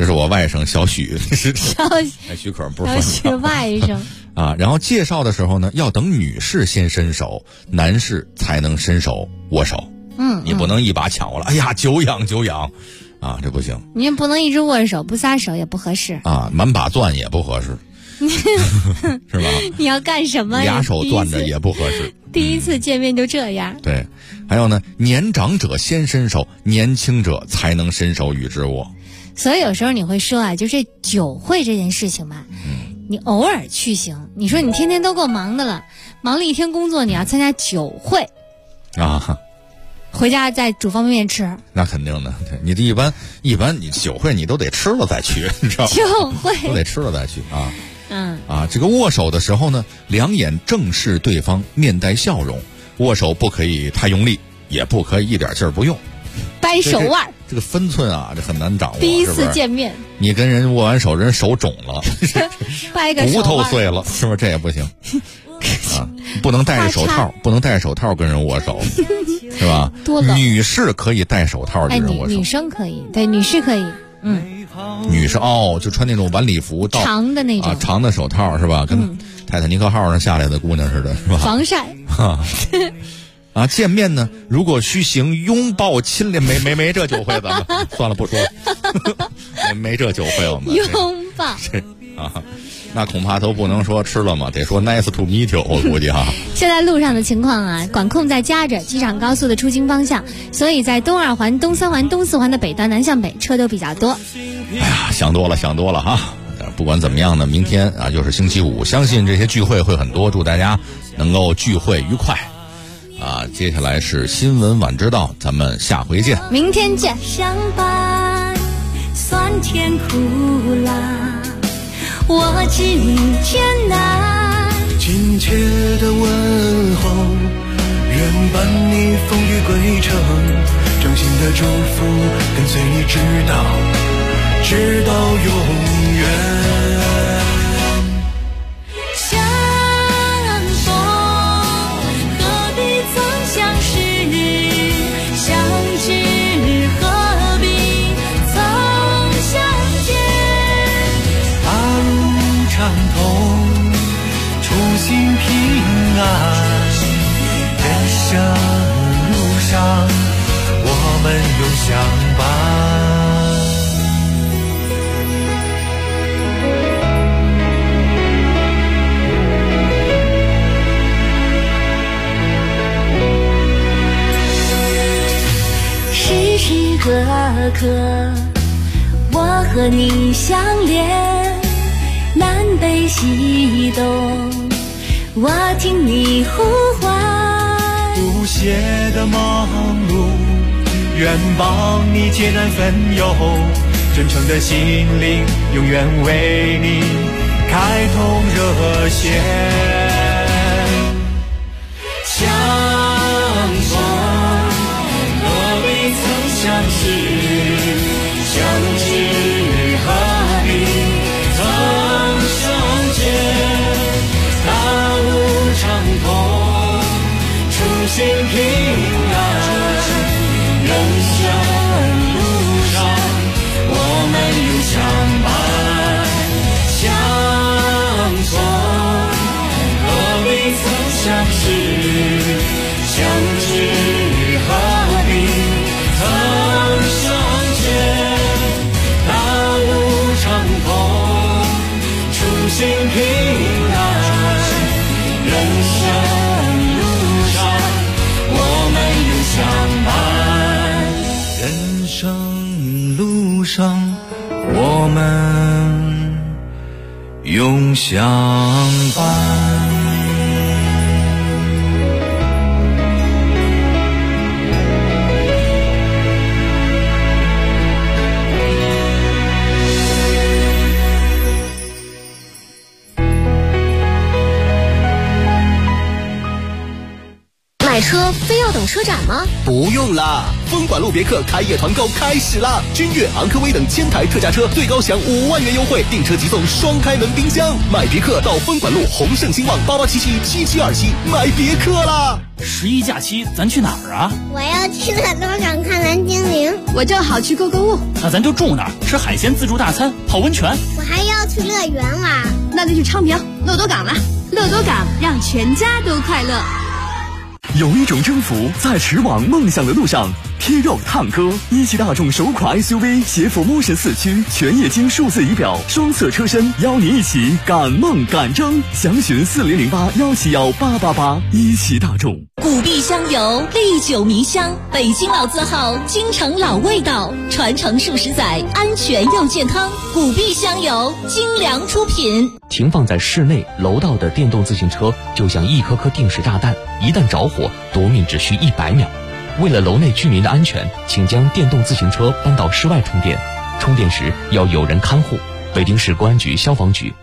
这是我外甥小许，许可不是小许外甥啊。然后介绍的时候呢，要等女士先伸手，男士才能伸手握手。你不能一把抢过来，哎呀，久仰啊，这不行。 你也不能一直握手不撒手，也不合适啊，满把攥也不合适。是吧？ 你要干什么呀？ 俩手攥着也不合适。 第一次见面就这样。 对，还有呢，年长者先伸手，年轻者才能伸手与之握。 所以有时候你会说啊，就是酒会这件事情吧，你偶尔去行。你说你天天都够忙的了，忙了一天工作，你要参加酒会啊， 回家再煮方便面吃。 那肯定的，对，你这一般你酒会你都得吃了再去，你知道吗？ 酒会都得吃了再去啊。这个握手的时候呢，两眼正视对方，面带笑容。握手不可以太用力，也不可以一点劲儿不用。 掰手腕， 这个分寸啊，这很难掌握。 第一次见面， 你跟人握完手，人手肿了， 掰个手腕， 骨头碎了，是不是？这也不行啊！不能戴着手套，不能戴着手套跟人握手，是吧？女士可以戴手套跟人握手， 女生可以，对，女士可以。 女士就穿那种晚礼服， 长的那种长的手套是吧？跟泰坦尼克号上下来的姑娘似的，是吧？ 防晒。 见面呢，如果需行拥抱亲恋，没这酒会，咱们算了不说了，没这酒会我们拥抱那恐怕都不能说吃了嘛，得说 nice to meet you， 我估计现在路上的情况啊，管控在夹着机场高速的出京方向，所以在东2环、东3环、东4环的北段南向北车都比较多。 哎呀，想多了哈。不管怎么样呢，明天啊就是星期五，相信这些聚会会很多，祝大家能够聚会愉快。接下来是新闻晚知道，咱们下回见， 明天见。 相伴酸甜苦辣，我知你艰难， 亲切的问候，愿伴你风雨归程，衷心的祝福跟随你直到永远。 相逢何必曾相识，相知何必曾相见。 大路畅通，初心平安，人生路上我们永相伴。 时时刻刻我和你相连，南北西东我听你呼唤。 不懈的忙碌，愿帮你解难分忧，真诚的心灵永远为你开通热线。相逢何必曾相识，相知何必曾相见。大路畅通，初心平安，人生路上我们永相伴。相逢何必曾相识，相知何必曾相见。大路畅通，初心平安，人生路上我们永相伴。人生路上我们永相伴。 买车非要等等车展吗？ 不用啦，风管路别克开业团购开始啦！君越、昂科威等1000台特价车最高享5万元优惠，订车即送双开门冰箱。买别克到风管路宏盛兴旺88777727买别克啦 ！11假期咱去哪儿啊？ 我要去乐多港看蓝精灵。 我正好去购物。 那咱就住那儿，吃海鲜自助大餐，泡温泉。 我还要去乐园玩。 那就去昌平乐多港了。乐多港让全家都快乐。 有一种征服在驰往梦想的路上。贴肉探歌，一汽大众首款 SUV 携辅Motion4驱，全液晶数字仪表，双色车身，邀你一起赶梦赶征。详询4008171888。一汽大众。 古碧香油，历久弥香，北京老字号，京城老味道，传承数十载，安全又健康。古碧香油，精良出品。 停放在室内楼道的电动自行车就像一颗颗定时炸弹，一旦着火，夺命只需100秒。为了楼内居民的安全，请将电动自行车搬到室外充电，充电时要有人看护。北京市公安局消防局